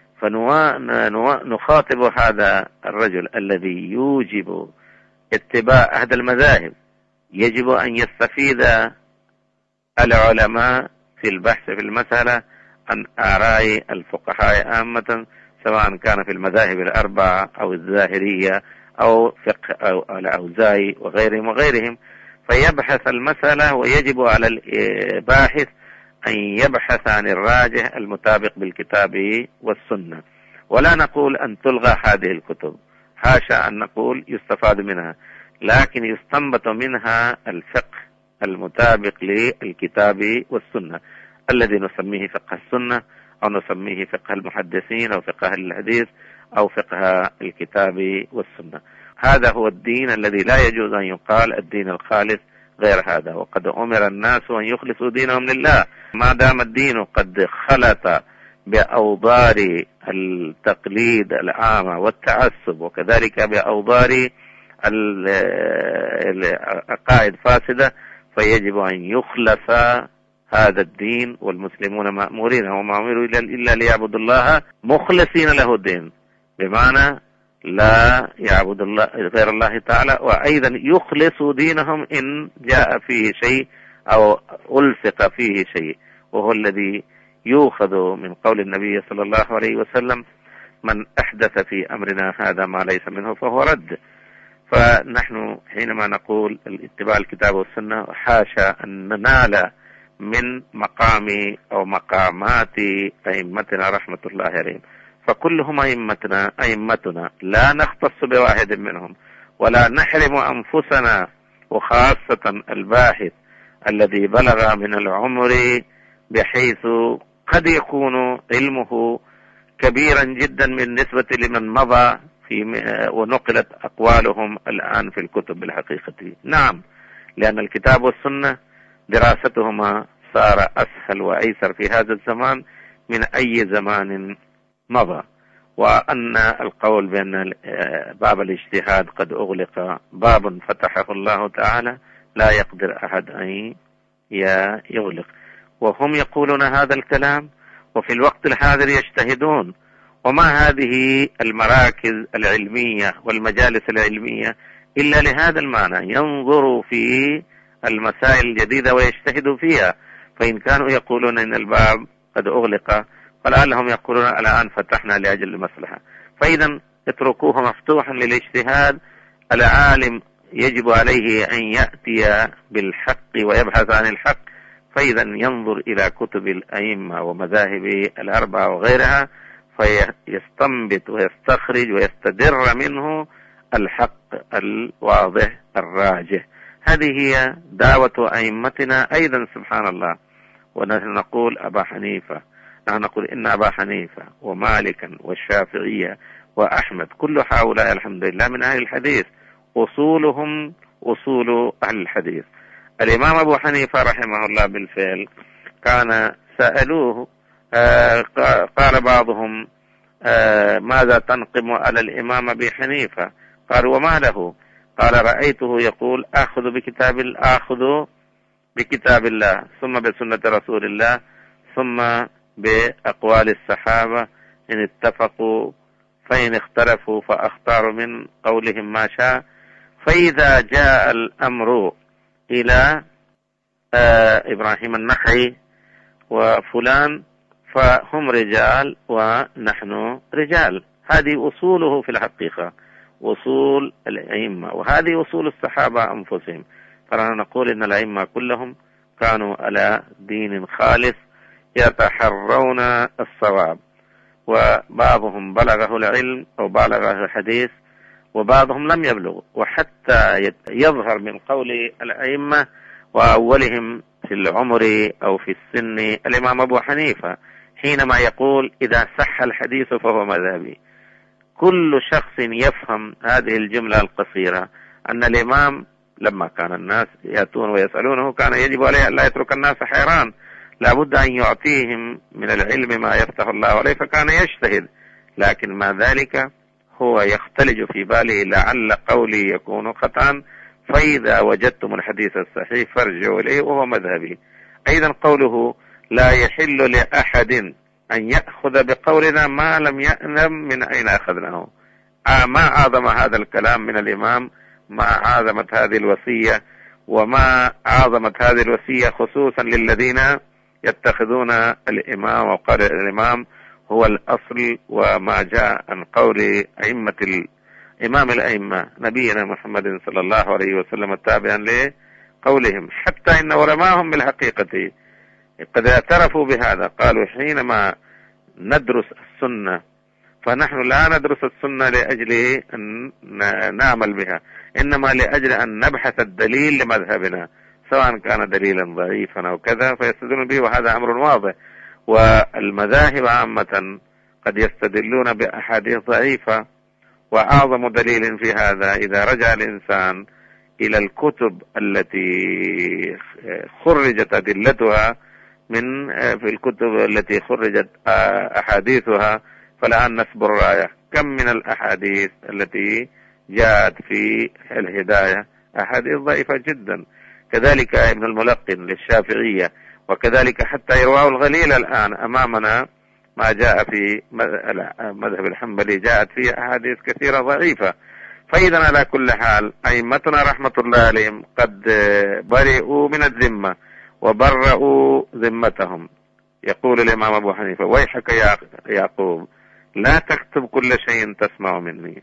فنخاطب هذا الرجل الذي يوجب اتباع أحد المذاهب، يجب أن يستفيد العلماء في البحث في المسألة عن آراء الفقهاء عامة، سواء كان في المذاهب الأربعة أو الظاهرية أو فقه أو الأوزاعي وغيرهم، فيبحث المسألة، ويجب على الباحث أن يبحث عن الراجح المطابق بالكتاب والسنة. ولا نقول أن تلغى هذه الكتب، حاشا أن نقول يستفاد منها، لكن يستنبط منها الفقه المطابق للكتاب والسنة الذي نسميه فقه السنة، أو نسميه فقه المحدثين، أو فقه الحديث، أو فقه الكتاب والسنة. هذا هو الدين الذي لا يجوز أن يقال الدين الخالص غير هذا. وقد أمر الناس أن يخلصوا دينهم لله، ما دام الدين قد خلط بأوضار التقليد العامة والتعصب، وكذلك بأوضار العقائد فاسدة، فيجب أن يخلص هذا الدين. والمسلمون مأمورين وما أمروا إلا ليعبدوا الله مخلصين له الدين، بمعنى لا يعبد الله غير الله تعالى، وأيضا يخلصوا دينهم إن جاء فيه شيء أو ألصق فيه شيء، وهو الذي يؤخذ من قول النبي صلى الله عليه وسلم: من أحدث في أمرنا هذا ما ليس منه فهو رد. فنحن حينما نقول اتباع الكتاب والسنة، حاشا أن ننال من مقام أو مقامات أئمتنا رحمة الله عليهم، فكلهم أئمتنا لا نختص بواحد منهم، ولا نحرم أنفسنا، وخاصة الباحث الذي بلغ من العمر بحيث قد يكون علمه كبيرا جدا بالنسبة لمن مضى ونقلت أقوالهم الآن في الكتب بالحقيقة. نعم، لأن الكتاب والسنة دراستهما صار أسهل وأيسر في هذا الزمان من أي زمان مضى، وأن القول بأن باب الاجتهاد قد أغلق، باب فتحه الله تعالى لا يقدر أحد أن يغلق، وهم يقولون هذا الكلام وفي الوقت الحاضر يجتهدون. وما هذه المراكز العلمية والمجالس العلمية إلا لهذا المعنى، ينظروا في المسائل الجديدة ويجتهدوا فيها. فإن كانوا يقولون إن الباب قد أغلق، فلعلهم يقولون الآن فتحنا لأجل المصلحة. فإذا اتركوه مفتوحا للاجتهاد. العالم يجب عليه أن يأتي بالحق ويبحث عن الحق، فإذا ينظر إلى كتب الأئمة ومذاهب الأربعة وغيرها، فيستنبط ويستخرج ويستدر منه الحق الواضح الراجح. هذه هي دعوة أئمتنا أيضا، سبحان الله. ونحن نقول أبا حنيفة، نحن نقول إن أبا حنيفة ومالكا والشافعية وأحمد كل هؤلاء الحمد لله من أهل الحديث، أصولهم أصول أهل الحديث. الإمام أبو حنيفة رحمه الله بالفعل كان سألوه، قال بعضهم: ماذا تنقم على الإمام أبي حنيفة؟ قالوا: وما له؟ قال: رأيته يقول: آخذ بكتاب الله، ثم بسنة رسول الله، ثم بأقوال الصحابة، إن اتفقوا فإن اختلفوا فأختار من قولهم ما شاء. فإذا جاء الأمر إلى إبراهيم النخعي وفلان فهم رجال ونحن رجال. هذه أصوله في الحقيقة، أصول الأئمة، وهذه أصول الصحابة أنفسهم. فنحن نقول إن الأئمة كلهم كانوا على دين خالص يتحرون الصواب، وبعضهم بلغه العلم أو بلغه الحديث، وبعضهم لم يبلغ. وحتى يظهر من قول الأئمة وأولهم في العمر أو في السن الإمام أبو حنيفة حينما يقول: إذا صح الحديث فهو مذهبي. كل شخص يفهم هذه الجملة القصيرة أن الإمام لما كان الناس يأتون ويسألونه كان يجب عليه أن لا يترك الناس حيران، لابد أن يعطيهم من العلم ما يفتح الله عليه، فكان يجتهد، لكن مع ذلك هو يختلج في باله لعل قولي يكون خطأ، فإذا وجدتم الحديث الصحيح فارجعوا إليه، وهو مذهبي. أيضا قوله لا يحل لأحد أن يأخذ بقولنا ما لم يعلم من أين أخذناه. ما أعظم هذا الكلام من الإمام، ما عظمة هذه الوصية، وما عظمت هذه الوصية خصوصا للذين يتخذون الإمام وقال الإمام هو الأصل، وما جاء عن قول إمام الأئمة نبينا محمد صلى الله عليه وسلم تابعا لقولهم، حتى إن علماءهم بالحقيقة قد اعترفوا بهذا، قالوا حينما ندرس السنة فنحن لا ندرس السنة لأجل أن نعمل بها، إنما لأجل أن نبحث الدليل لمذهبنا، سواء كان دليلا ضعيفا أو كذا فيستدلون به، وهذا أمر واضح. والمذاهب عامة قد يستدلون بأحاديث ضعيفة، وأعظم دليل في هذا إذا رجع الإنسان إلى الكتب التي خرجت أدلتها في الكتب التي خرجت أحاديثها، فالآن نسب الراية. كم من الأحاديث التي جاءت في الهداية أحاديث ضعيفة جدا، كذلك ابن الملقن للشافعية، وكذلك حتى يرواه الغليل الآن أمامنا ما جاء في مذهب الحنبلي جاءت فيه أحاديث كثيرة ضعيفة. فإذا على كل حال أئمتنا رحمة الله عليهم قد برئوا من الذمة وبرئوا ذمتهم. يقول الإمام أبو حنيفة ويحك يا يعقوب لا تكتب كل شيء تسمع مني،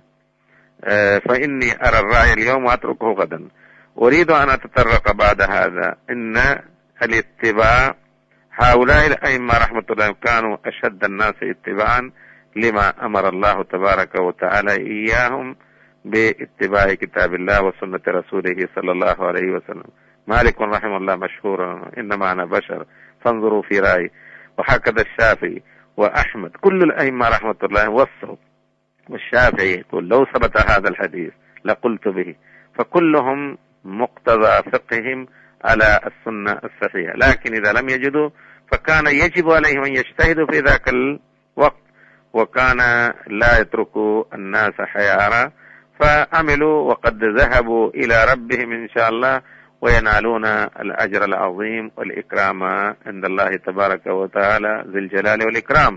فإني أرى الرأي اليوم وأتركه غدا. أريد أن أتطرق بعد هذا إن الاتباع، هؤلاء الأئمة رحمة الله كانوا أشد الناس اتباعا لما أمر الله تبارك وتعالى إياهم باتباع كتاب الله وسنة رسوله صلى الله عليه وسلم. مالك رحمه الله مشهورا إنما أنا بشر فانظروا في رأي، وهكذا الشافعي وأحمد، كل الأئمة رحمة الله وصوا، والشافعي يقول لو ثبت هذا الحديث لقلت به، فكلهم مقتضى فقههم على السنة الصحيحة. لكن إذا لم يجدوا فكان يجب عليهم أن يجتهدوا في ذاك الوقت، وكان لا يتركوا الناس حيارى، فعملوا وقد ذهبوا إلى ربهم إن شاء الله وينالون الأجر العظيم والإكرام عند الله تبارك وتعالى ذي الجلال والإكرام.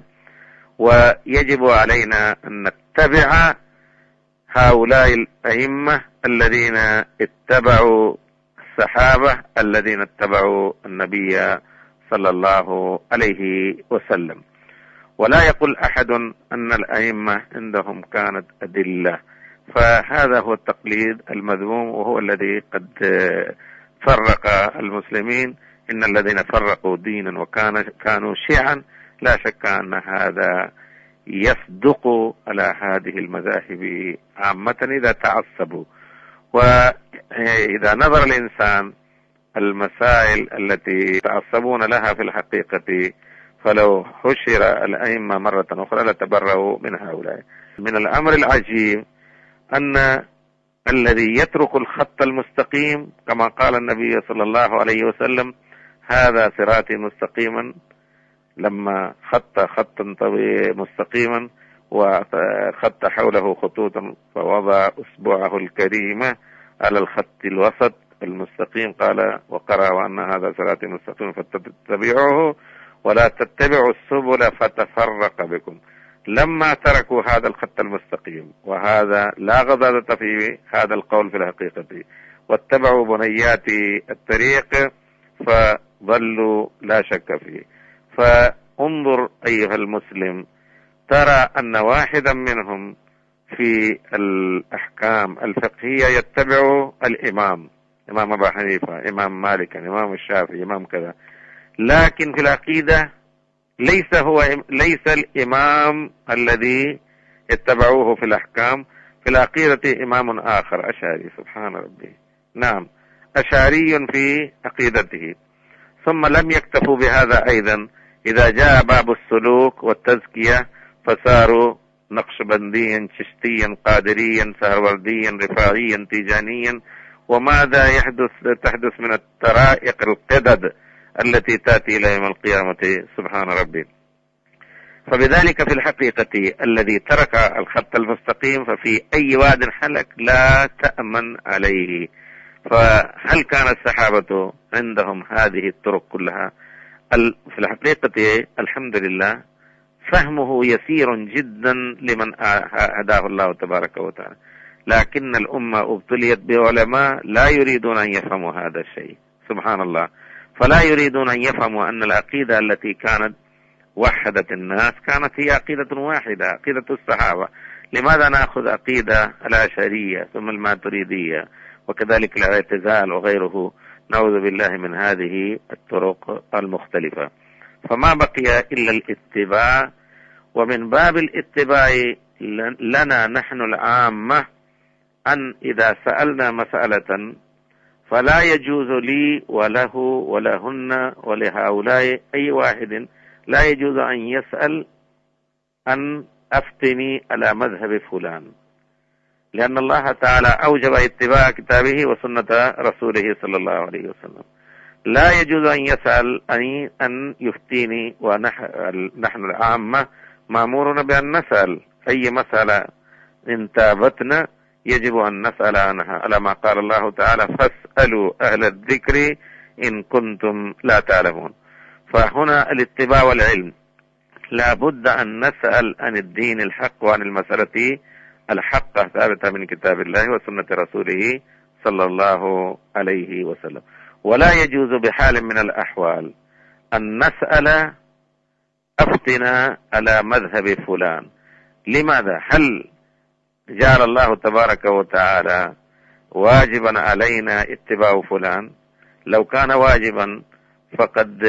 ويجب علينا أن نتبع هؤلاء الأئمة الذين اتبعوا الصحابة الذين اتبعوا النبي صلى الله عليه وسلم. ولا يقول أحد أن الأئمة عندهم كانت أدلة، فهذا هو التقليد المذموم، وهو الذي قد فرق المسلمين. إن الذين فرقوا دينا وكانوا شيعا، لا شك أن هذا يصدق على هذه المذاهب عامة إذا تعصبوا. وإذا نظر الإنسان المسائل التي تعصبون لها في الحقيقة، فلو حشر الأئمة مرة أخرى لتبرأوا من هؤلاء. من الأمر العجيب أن الذي يترك الخط المستقيم كما قال النبي صلى الله عليه وسلم هذا صراطي مستقيما، لما خطا طويلا مستقيما وخط حوله خطوطا فوضع أصبعه الكريمة على الخط الوسط المستقيم، قال وقرأ وأن هذا صراطي مستقيم فاتبعوه ولا تتبعوا السبل فتفرق بكم. لما تركوا هذا الخط المستقيم، وهذا لا غضاضة في هذا القول في الحقيقة، واتبعوا بنيات الطريق فضلوا لا شك فيه. فانظر أيها المسلم، ترى أن واحدا منهم في الأحكام الفقهية يتبع الإمام أبو حنيفة، إمام مالك، إمام الشافعي، إمام كذا، لكن في العقيدة ليس الإمام الذي اتبعوه في الأحكام، في العقيدة إمام آخر أشعري، سبحان ربي، نعم أشعري في عقيدته. ثم لم يكتفوا بهذا أيضا، إذا جاء باب السلوك والتزكية فصاروا نقشبنديا، چشتيا، قادريا، سهرورديا، رفاعيا، تيجانيا، وماذا تحدث من الطرائق القدد التي تأتي إلى يوم القيامة سبحان ربي. فبذلك في الحقيقة الذي ترك الخط المستقيم ففي أي واد حلق لا تأمن عليه. فهل كان الصحابة عندهم هذه الطرق كلها؟ في الحقيقة الحمد لله فهمه يسير جدا لمن هداه الله تبارك وتعالى، لكن الأمة ابتليت بعلماء لا يريدون أن يفهموا هذا الشيء سبحان الله. فلا يريدون أن يفهموا أن العقيدة التي كانت وحدت الناس كانت هي عقيدة واحدة، عقيدة الصحابة. لماذا نأخذ عقيدة الأشعرية ثم الماتريدية وكذلك الاعتزال وغيره؟ نعوذ بالله من هذه الطرق المختلفة. فما بقي إلا الاتباع، ومن باب الاتباع لنا نحن العامة أن إذا سألنا مسألة فلا يجوز لي وله ولهن ولهؤلاء أي واحد لا يجوز أن يسأل أن أفتني على مذهب فلان، لأن الله تعالى أوجب اتباع كتابه وسنة رسوله صلى الله عليه وسلم. لا يجوز أن يسأل أن يفتيني، ونحن العامة مأمورون بأن نسأل أي مسألة إن تابتنا يجب أن نسأل عنها، على ما قال الله تعالى فاسألوا أهل الذكر إن كنتم لا تعلمون. فهنا الاتباع والعلم لا بد أن نسأل عن الدين الحق وعن المسألة الحق ثابتة من كتاب الله وسنة رسوله صلى الله عليه وسلم. ولا يجوز بحال من الأحوال أن نسأل أفتنا على مذهب فلان. لماذا؟ هل جعل الله تبارك وتعالى واجبا علينا اتباع فلان؟ لو كان واجبا فقد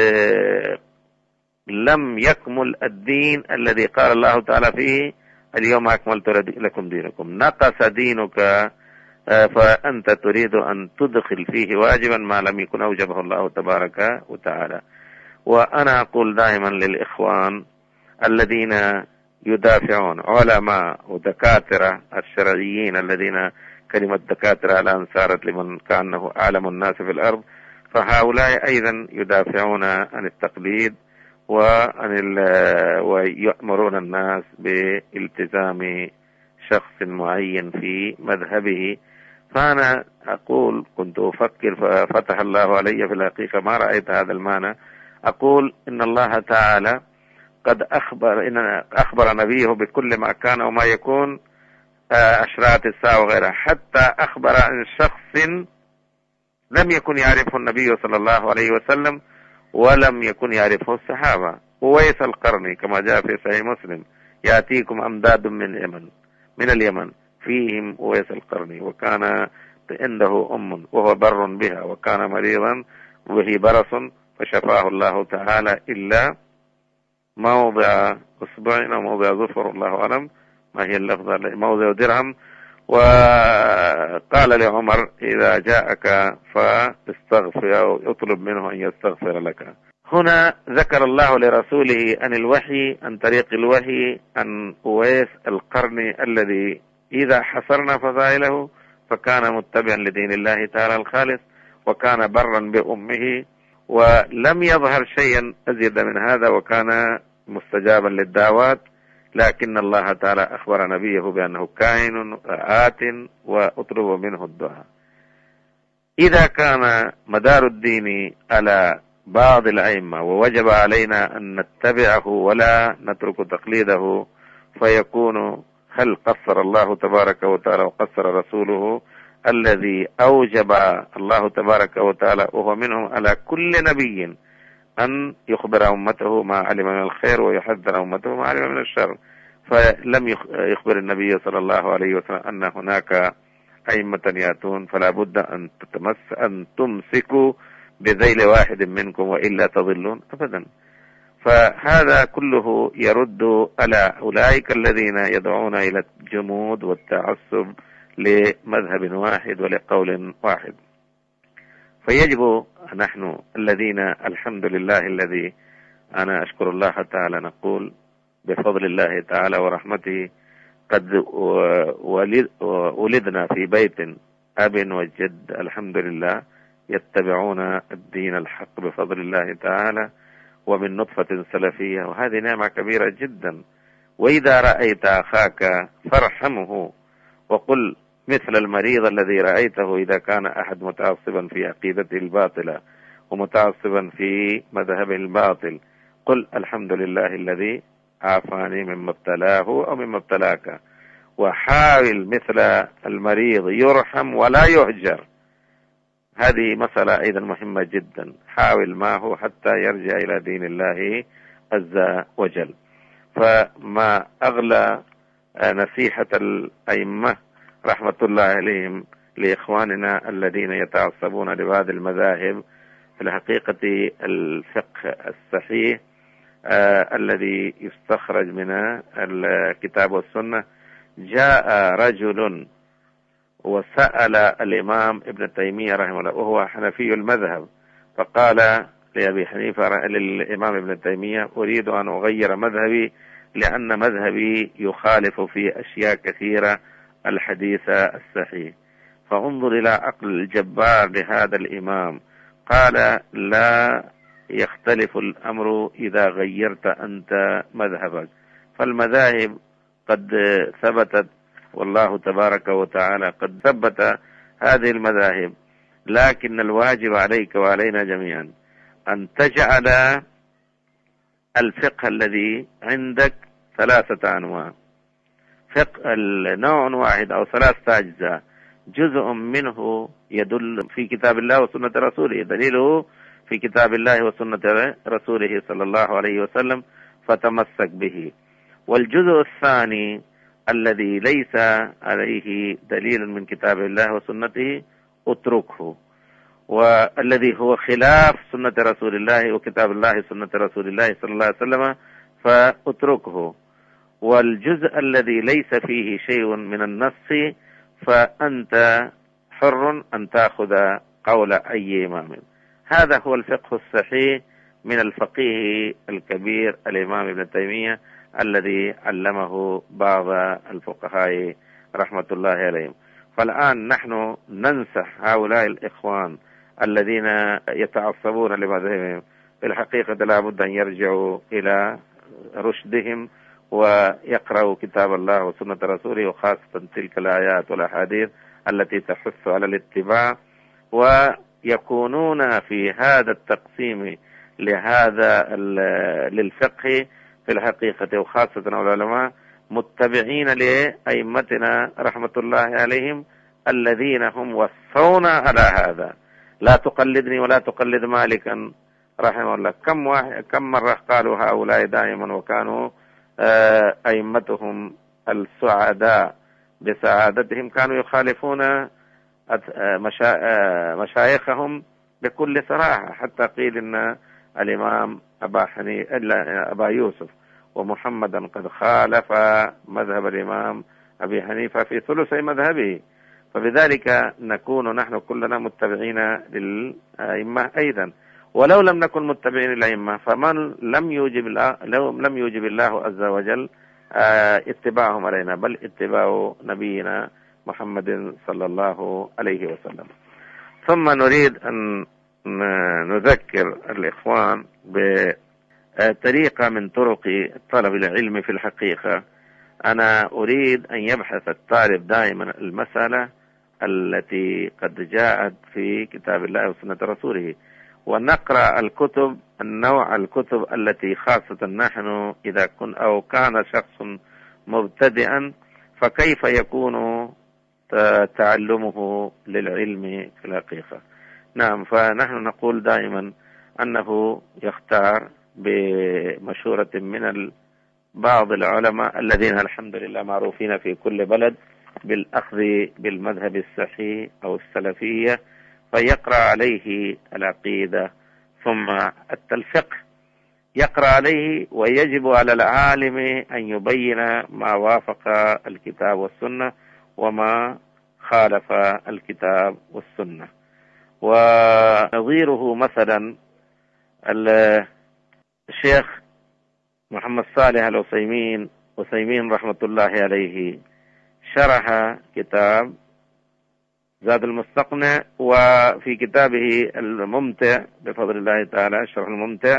لم يكمل الدين الذي قال الله تعالى فيه اليوم أكملت لكم دينكم. نقص دينك فأنت تريد أن تدخل فيه واجبا ما لم يكن أوجبه الله تبارك وتعالى. وأنا أقول دائما للإخوان الذين يدافعون علماء ودكاترة الشرعيين الذين كلمة دكاترة الآن صارت لمن كأنه أعلم الناس في الأرض، فهؤلاء أيضا يدافعون عن التقليد ويأمرون الناس بالتزام شخص معين في مذهبه. فأنا أقول كنت أفكر ففتح الله علي في الحقيقة ما رأيت هذا المعنى. أقول إن الله تعالى قد أخبر نبيه بكل ما كان وما يكون أشراط الساعة وغيرها، حتى أخبر عن شخص لم يكن يعرفه النبي صلى الله عليه وسلم ولم يكن يعرفه الصحابة. أويس القرني كما جاء في صحيح مسلم يأتيكم أمداد من اليمن فيهم أويس القرني، وكان عنده وهو بر بها، وكان مريضا وهي برص فشفاه الله تعالى إلا موضع أصبع أو موضع ظفر الله أعلم ما هي اللفظة، موضع درهم. وقال لعمر إذا جاءك فاستغفر أو اطلب منه أن يستغفر لك. هنا ذكر الله لرسوله عن الوحي عن طريق الوحي عن أويس القرني الذي إذا حصرنا فضائله فكان متبعا لدين الله تعالى الخالص وكان برا بأمه، ولم يظهر شيئا أزيد من هذا، وكان مستجابا للدعوات، لكن الله تعالى أخبر نبيه بأنه كائن آت وأطلب منه الدعاء. إذا كان مدار الدين على بعض الأئمة ووجب علينا أن نتبعه ولا نترك تقليده، فيكون هل قصر الله تبارك وتعالى وقصر رسوله الذي أوجب الله تبارك وتعالى وهو منهم على كل نبي أن يخبر أمته ما علم من الخير ويحذر أمته ما علم من الشر، فلم يخبر النبي صلى الله عليه وسلم أن هناك أئمة يأتون فلا بد أن تمسكوا بذيل واحد منكم وإلا تضلون أبدا. فهذا كله يرد على أولئك الذين يدعون إلى الجمود والتعصب لمذهب واحد ولقول واحد. فيجب نحن الذين الحمد لله الذي أنا أشكر الله تعالى نقول بفضل الله تعالى ورحمته قد ولدنا في بيت أب وجد الحمد لله يتبعون الدين الحق بفضل الله تعالى ومن نطفة سلفية، وهذه نعمة كبيرة جدا. وإذا رأيت أخاك فارحمه وقل مثل المريض الذي رأيته إذا كان أحد متعصبا في عقيدته الباطلة ومتعصبا في مذهبه الباطل، قل الحمد لله الذي عافاني مما ابتلاه أو مما ابتلاك. وحاول مثل المريض يرحم ولا يهجر. هذه مسألة أيضا مهمة جدا. حاول معه حتى يرجع إلى دين الله عز وجل. فما أغلى نصيحة الأئمة رحمة الله عليهم لإخواننا الذين يتعصبون لبعض المذاهب في الحقيقة الفقه الصحيح الذي يستخرج من الكتاب والسنة. جاء رجل وسأل الإمام ابن تيمية رحمه الله وهو حنفي المذهب، فقال لأبي حنيفة للإمام ابن تيمية: أريد أن أغير مذهبي لأن مذهبي يخالف في أشياء كثيرة الحديث الصحيح. فانظر إلى عقل الجبار لهذا الإمام. قال: لا يختلف الأمر إذا غيرت أنت مذهبك، فالمذاهب قد ثبتت والله تبارك وتعالى قد ثبت هذه المذاهب، لكن الواجب عليك وعلينا جميعا أن تجعل الفقه الذي عندك 3 أنواع. فقه النوع واحد أو 3 أجزاء، جزء منه يدل في كتاب الله وسنة رسوله، دليله في كتاب الله وسنة رسوله صلى الله عليه وسلم، فتمسك به. والجزء الثاني الذي ليس عليه دليل من كتاب الله وسنته اتركه، والذي هو خلاف سنة رسول الله وكتاب الله وسنة رسول الله صلى الله عليه وسلم فاتركه. والجزء الذي ليس فيه شيء من النص فأنت حر أن تأخذ قول أي إمام. هذا هو الفقه الصحيح من الفقيه الكبير الإمام ابن تيمية الذي علمه بعض الفقهاء رحمة الله عليهم. فالآن نحن ننصح هؤلاء الإخوان الذين يتعصبون لمذهبهم، في الحقيقة لا بد أن يرجعوا إلى رشدهم ويقرأوا كتاب الله وسنة رسوله، وخاصة تلك الآيات والأحاديث التي تحث على الاتباع، ويكونون في هذا التقسيم للفقه في الحقيقة، وخاصة العلماء متبعين لأئمتنا رحمة الله عليهم الذين هم وصونا على هذا. لا تقلدني ولا تقلد مالكا رحمه الله. كم مرة قالوا هؤلاء دائما، وكانوا أئمتهم السعداء بسعادتهم كانوا يخالفون مشايخهم بكل صراحة، حتى قيل إن الإمام أبا يوسف ومحمدا قد خالف مذهب الإمام أبي حنيفة في ثلثي مذهبه. فبذلك نكون نحن كلنا متبعين للأئمة أيضا، ولو لم نكن متبعين للأئمة فمن لم يوجب الله عز وجل اتباعهم علينا، بل اتباع نبينا محمد صلى الله عليه وسلم. ثم نريد أن نذكر الإخوان بطريقة من طرق طلب العلم. في الحقيقة أنا أريد أن يبحث الطالب دائما المسألة التي قد جاءت في كتاب الله وسنة رسوله، ونقرأ الكتب، النوع الكتب التي خاصة نحن إذا كان شخص مبتدئا فكيف يكون تعلمه للعلم في الحقيقة. نعم، فنحن نقول دائما أنه يختار بمشورة من بعض العلماء الذين الحمد لله معروفين في كل بلد بالأخذ بالمذهب الصحيح أو السلفية، فيقرأ عليه العقيدة ثم الفقه يقرأ عليه. ويجب على العالم أن يبين ما وافق الكتاب والسنة وما خالف الكتاب والسنة. ونظيره مثلا الشيخ محمد صالح العثيمين رحمة الله عليه شرح كتاب زاد المستقنع، وفي كتابه الممتع بفضل الله تعالى الشرح الممتع،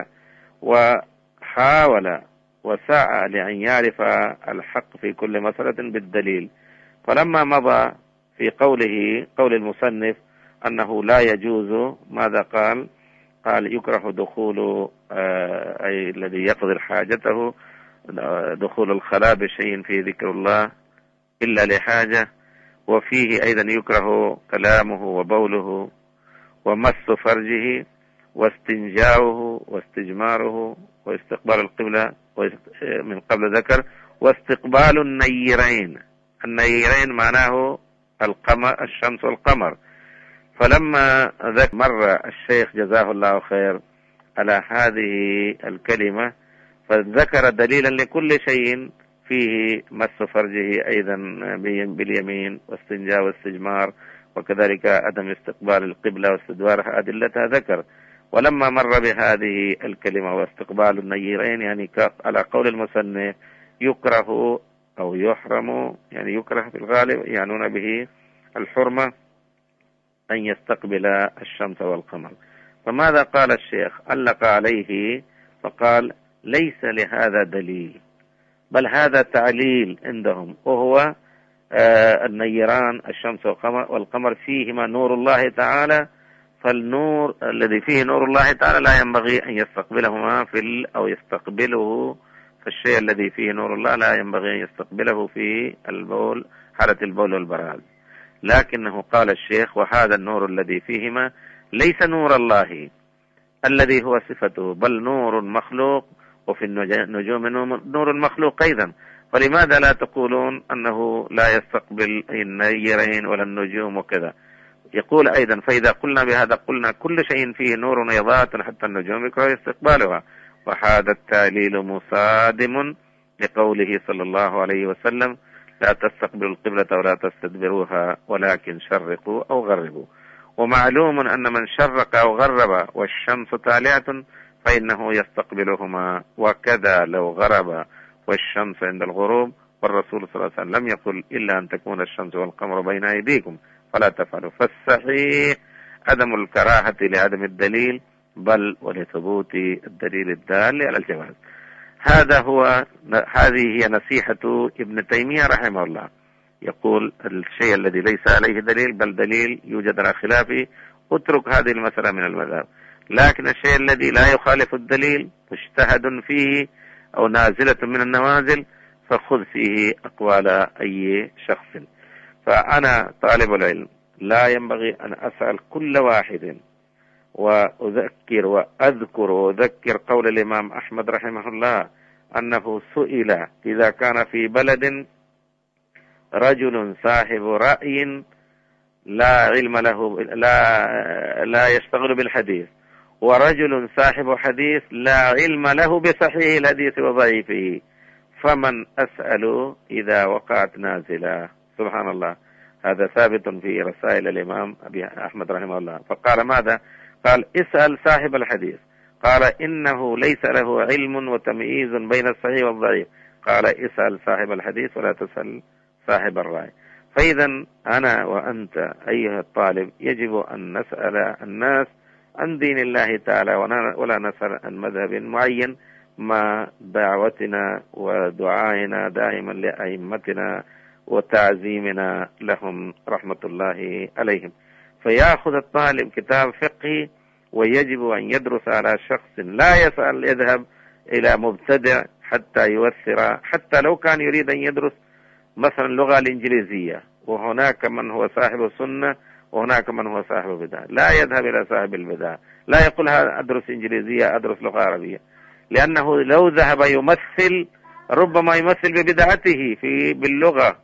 وحاول وسعى لأن يعرف الحق في كل مسألة بالدليل. فلما مضى في قول المصنف أنه لا يجوز، ماذا قال؟ قال يكره دخول أي الذي يقضي حاجته دخول الخلاء بشيء فيه ذكر الله إلا لحاجة، وفيه أيضا يكره كلامه وبوله ومس فرجه واستنجاؤه واستجماره واستقبال القبلة من قبل ذكر، واستقبال النيرين. النيرين معناه القمر، الشمس والقمر. فلما مر الشيخ جزاه الله خير على هذه الكلمة فذكر دليلا لكل شيء فيه مس فرجه أيضا باليمين واستنجاء واستجمار، وكذلك عدم استقبال القبلة واستدبارها أدلتها ذكر. ولما مر بهذه الكلمة واستقبال النيرين، يعني على قول المصنف يكره أو يحرم، يعني يكره في الغالب يعنون به الحرمة أن يستقبل الشمس والقمر. فماذا قال الشيخ؟ علق عليه فقال ليس لهذا دليل، بل هذا تعليل عندهم، وهو النيران الشمس والقمر فيهما نور الله تعالى، فالنور الذي فيه نور الله تعالى لا ينبغي أن يستقبلهما أو يستقبله، فالشيء الذي فيه نور الله لا ينبغي أن يستقبله في البول، حالة البول والبراز. لكنه قال الشيخ وهذا النور الذي فيهما ليس نور الله الذي هو صفته، بل نور مخلوق، وفي النجوم نور مخلوق أيضا، فلماذا لا تقولون أنه لا يستقبل النيرين ولا النجوم وكذا؟ يقول أيضا فإذا قلنا بهذا قلنا كل شيء فيه نور يضاء حتى النجوم يكره استقبالها، وهذا التعليل مصادم لقوله صلى الله عليه وسلم لا تستقبلوا القبلة ولا تستدبروها ولكن شرقوا أو غربوا. ومعلوم أن من شرق أو غرب والشمس طالعة فإنه يستقبلهما، وكذا لو غرب والشمس عند الغروب، والرسول صلى الله عليه وسلم لم يقل إلا أن تكون الشمس والقمر بين أيديكم فلا تفعلوا. فالصحيح عدم الكراهة لعدم الدليل، بل ولثبوت الدليل الدال على الجواز. هذه هي نصيحة ابن تيمية رحمه الله. يقول الشيء الذي ليس عليه دليل بل دليل يوجد على خلافه اترك هذه المسألة من المذهب، لكن الشيء الذي لا يخالف الدليل مجتهد فيه أو نازلة من النوازل فخذ فيه أقوال أي شخص. فأنا طالب العلم لا ينبغي أن أسأل كل واحد وأذكر وأذكر قول الإمام أحمد رحمه الله أنه سئل إذا كان في بلد رجل صاحب رأي لا علم له لا يشتغل بالحديث، ورجل صاحب حديث لا علم له بصحيح الحديث وضعيفه، فمن أسأل إذا وقعت نازلة. سبحان الله، هذا ثابت في رسائل الإمام أبي أحمد رحمه الله. فقال ماذا؟ قال اسأل صاحب الحديث، قال إنه ليس له علم وتمييز بين الصحيح والضعيف، قال اسأل صاحب الحديث ولا تسأل صاحب الرأي. فإذا أنا وأنت أيها الطالب يجب أن نسأل الناس عن دين الله تعالى ولا نسأل عن مذهب معين، مع دعوتنا ودعائنا دائما لأئمتنا وتعزيمنا لهم رحمة الله عليهم. فيأخذ الطالب كتاب فقهي ويجب أن يدرس على شخص، لا يذهب إلى مبتدع حتى يوثر، حتى لو كان يريد أن يدرس مثلا اللغة الإنجليزية وهناك من هو صاحب سنة وهناك من هو صاحب بدعة، لا يذهب إلى صاحب البدعة، لا يقول أدرس إنجليزية أدرس لغة عربية، لأنه لو ذهب يمثل ربما يمثل ببدعته باللغة،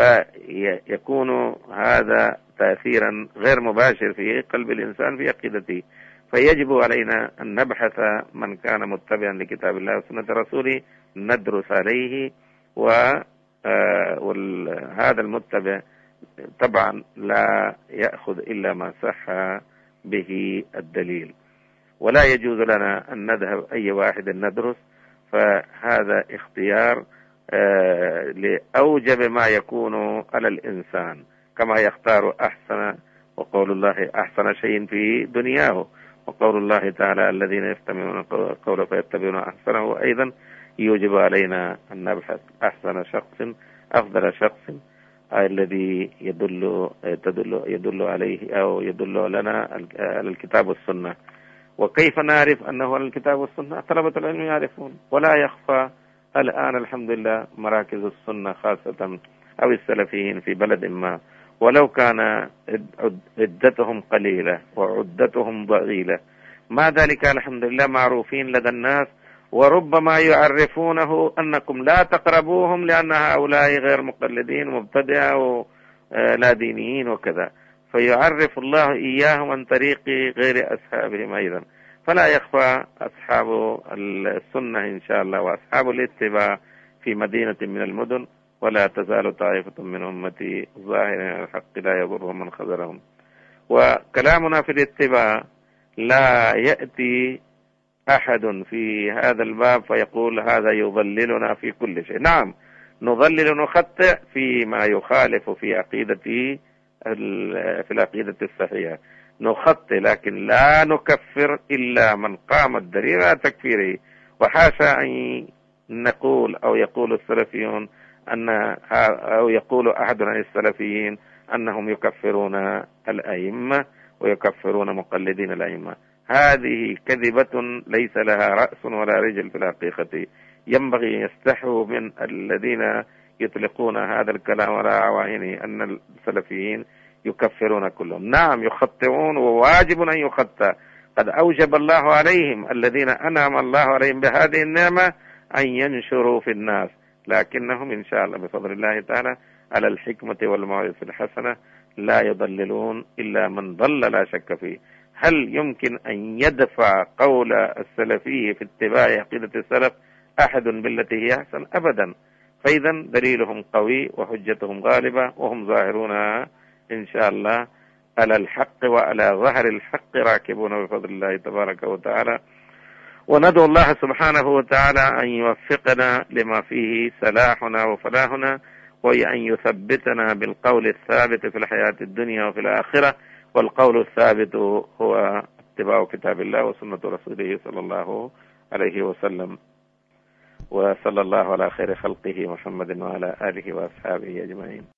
فيكون هذا تأثيرا غير مباشر في قلب الإنسان في عقيدته. فيجب علينا أن نبحث من كان متبعا لكتاب الله وسنة رسوله ندرس عليه، وهذا المتبع طبعا لا يأخذ إلا ما صح به الدليل، ولا يجوز لنا أن نذهب أي واحد ندرس، فهذا اختيار لأوجب ما يكون على الإنسان، كما يختار أحسن وقول الله أحسن شيء في دنياه، وقول الله تعالى الذين يستمعون القول فيتبعون أحسنه أيضا يوجب علينا أن نبحث أحسن شخص، أفضل شخص الذي يدل عليه أو يدل لنا على الكتاب والسنة. وكيف نعرف أنه على الكتاب والسنة؟ طلبة العلم يعرفون، ولا يخفى الآن الحمد لله مراكز السنة خاصة أو السلفيين في بلد ما، ولو كان عدتهم قليلة وعدتهم ضئيلة، ما ذلك الحمد لله معروفين لدى الناس، وربما يعرفونه أنكم لا تقربوهم لأن هؤلاء غير مقلدين مبتدئة ولا دينيين وكذا، فيعرف الله إياهم عن طريق غير أصحابهم أيضا. فلا يخفى أصحاب السنة إن شاء الله وأصحاب الاتباع في مدينة من المدن، ولا تزال طائفة من أمتي ظاهرين على الحق لا يضرهم من خذلهم. وكلامنا في الاتباع لا يأتي أحد في هذا الباب فيقول هذا يضللنا في كل شيء. نعم نضلل نخطئ فيما يخالف في عقيدته في العقيدة الصحيحة نخطئ، لكن لا نكفر إلا من قام الدليل على تكفيره. وحاشا أن نقول أو يقول السلفيون أو يقول أحد عن السلفيين أنهم يكفرون الأئمة ويكفرون مقلدين الأئمة. هذه كذبة ليس لها رأس ولا رجل في الحقيقة. ينبغي يستحوا من الذين يطلقون هذا الكلام على عوائنه أن السلفيين يكفرون كلهم. نعم يخطئون وواجب أن يخطئ، قد أوجب الله عليهم الذين أنعم الله عليهم بهذه النعمة أن ينشروا في الناس، لكنهم إن شاء الله بفضل الله تعالى على الحكمة والموعظة الحسنة لا يضللون إلا من ضل لا شك فيه. هل يمكن أن يدفع قول السلفي في اتباع عقيدة السلف أحد بالتي هي أحسن؟ أبدا. فإذا دليلهم قوي وحجتهم غالبة، وهم ظاهرون إن شاء الله على الحق وعلى ظهر الحق راكبون بفضل الله تبارك وتعالى. وندعو الله سبحانه وتعالى أن يوفقنا لما فيه صلاحنا وفلاحنا، وأن يثبتنا بالقول الثابت في الحياة الدنيا وفي الآخرة. والقول الثابت هو اتباع كتاب الله وسنة رسوله صلى الله عليه وسلم. وصلى الله على خير خلقه محمد وعلى آله وأصحابه أجمعين.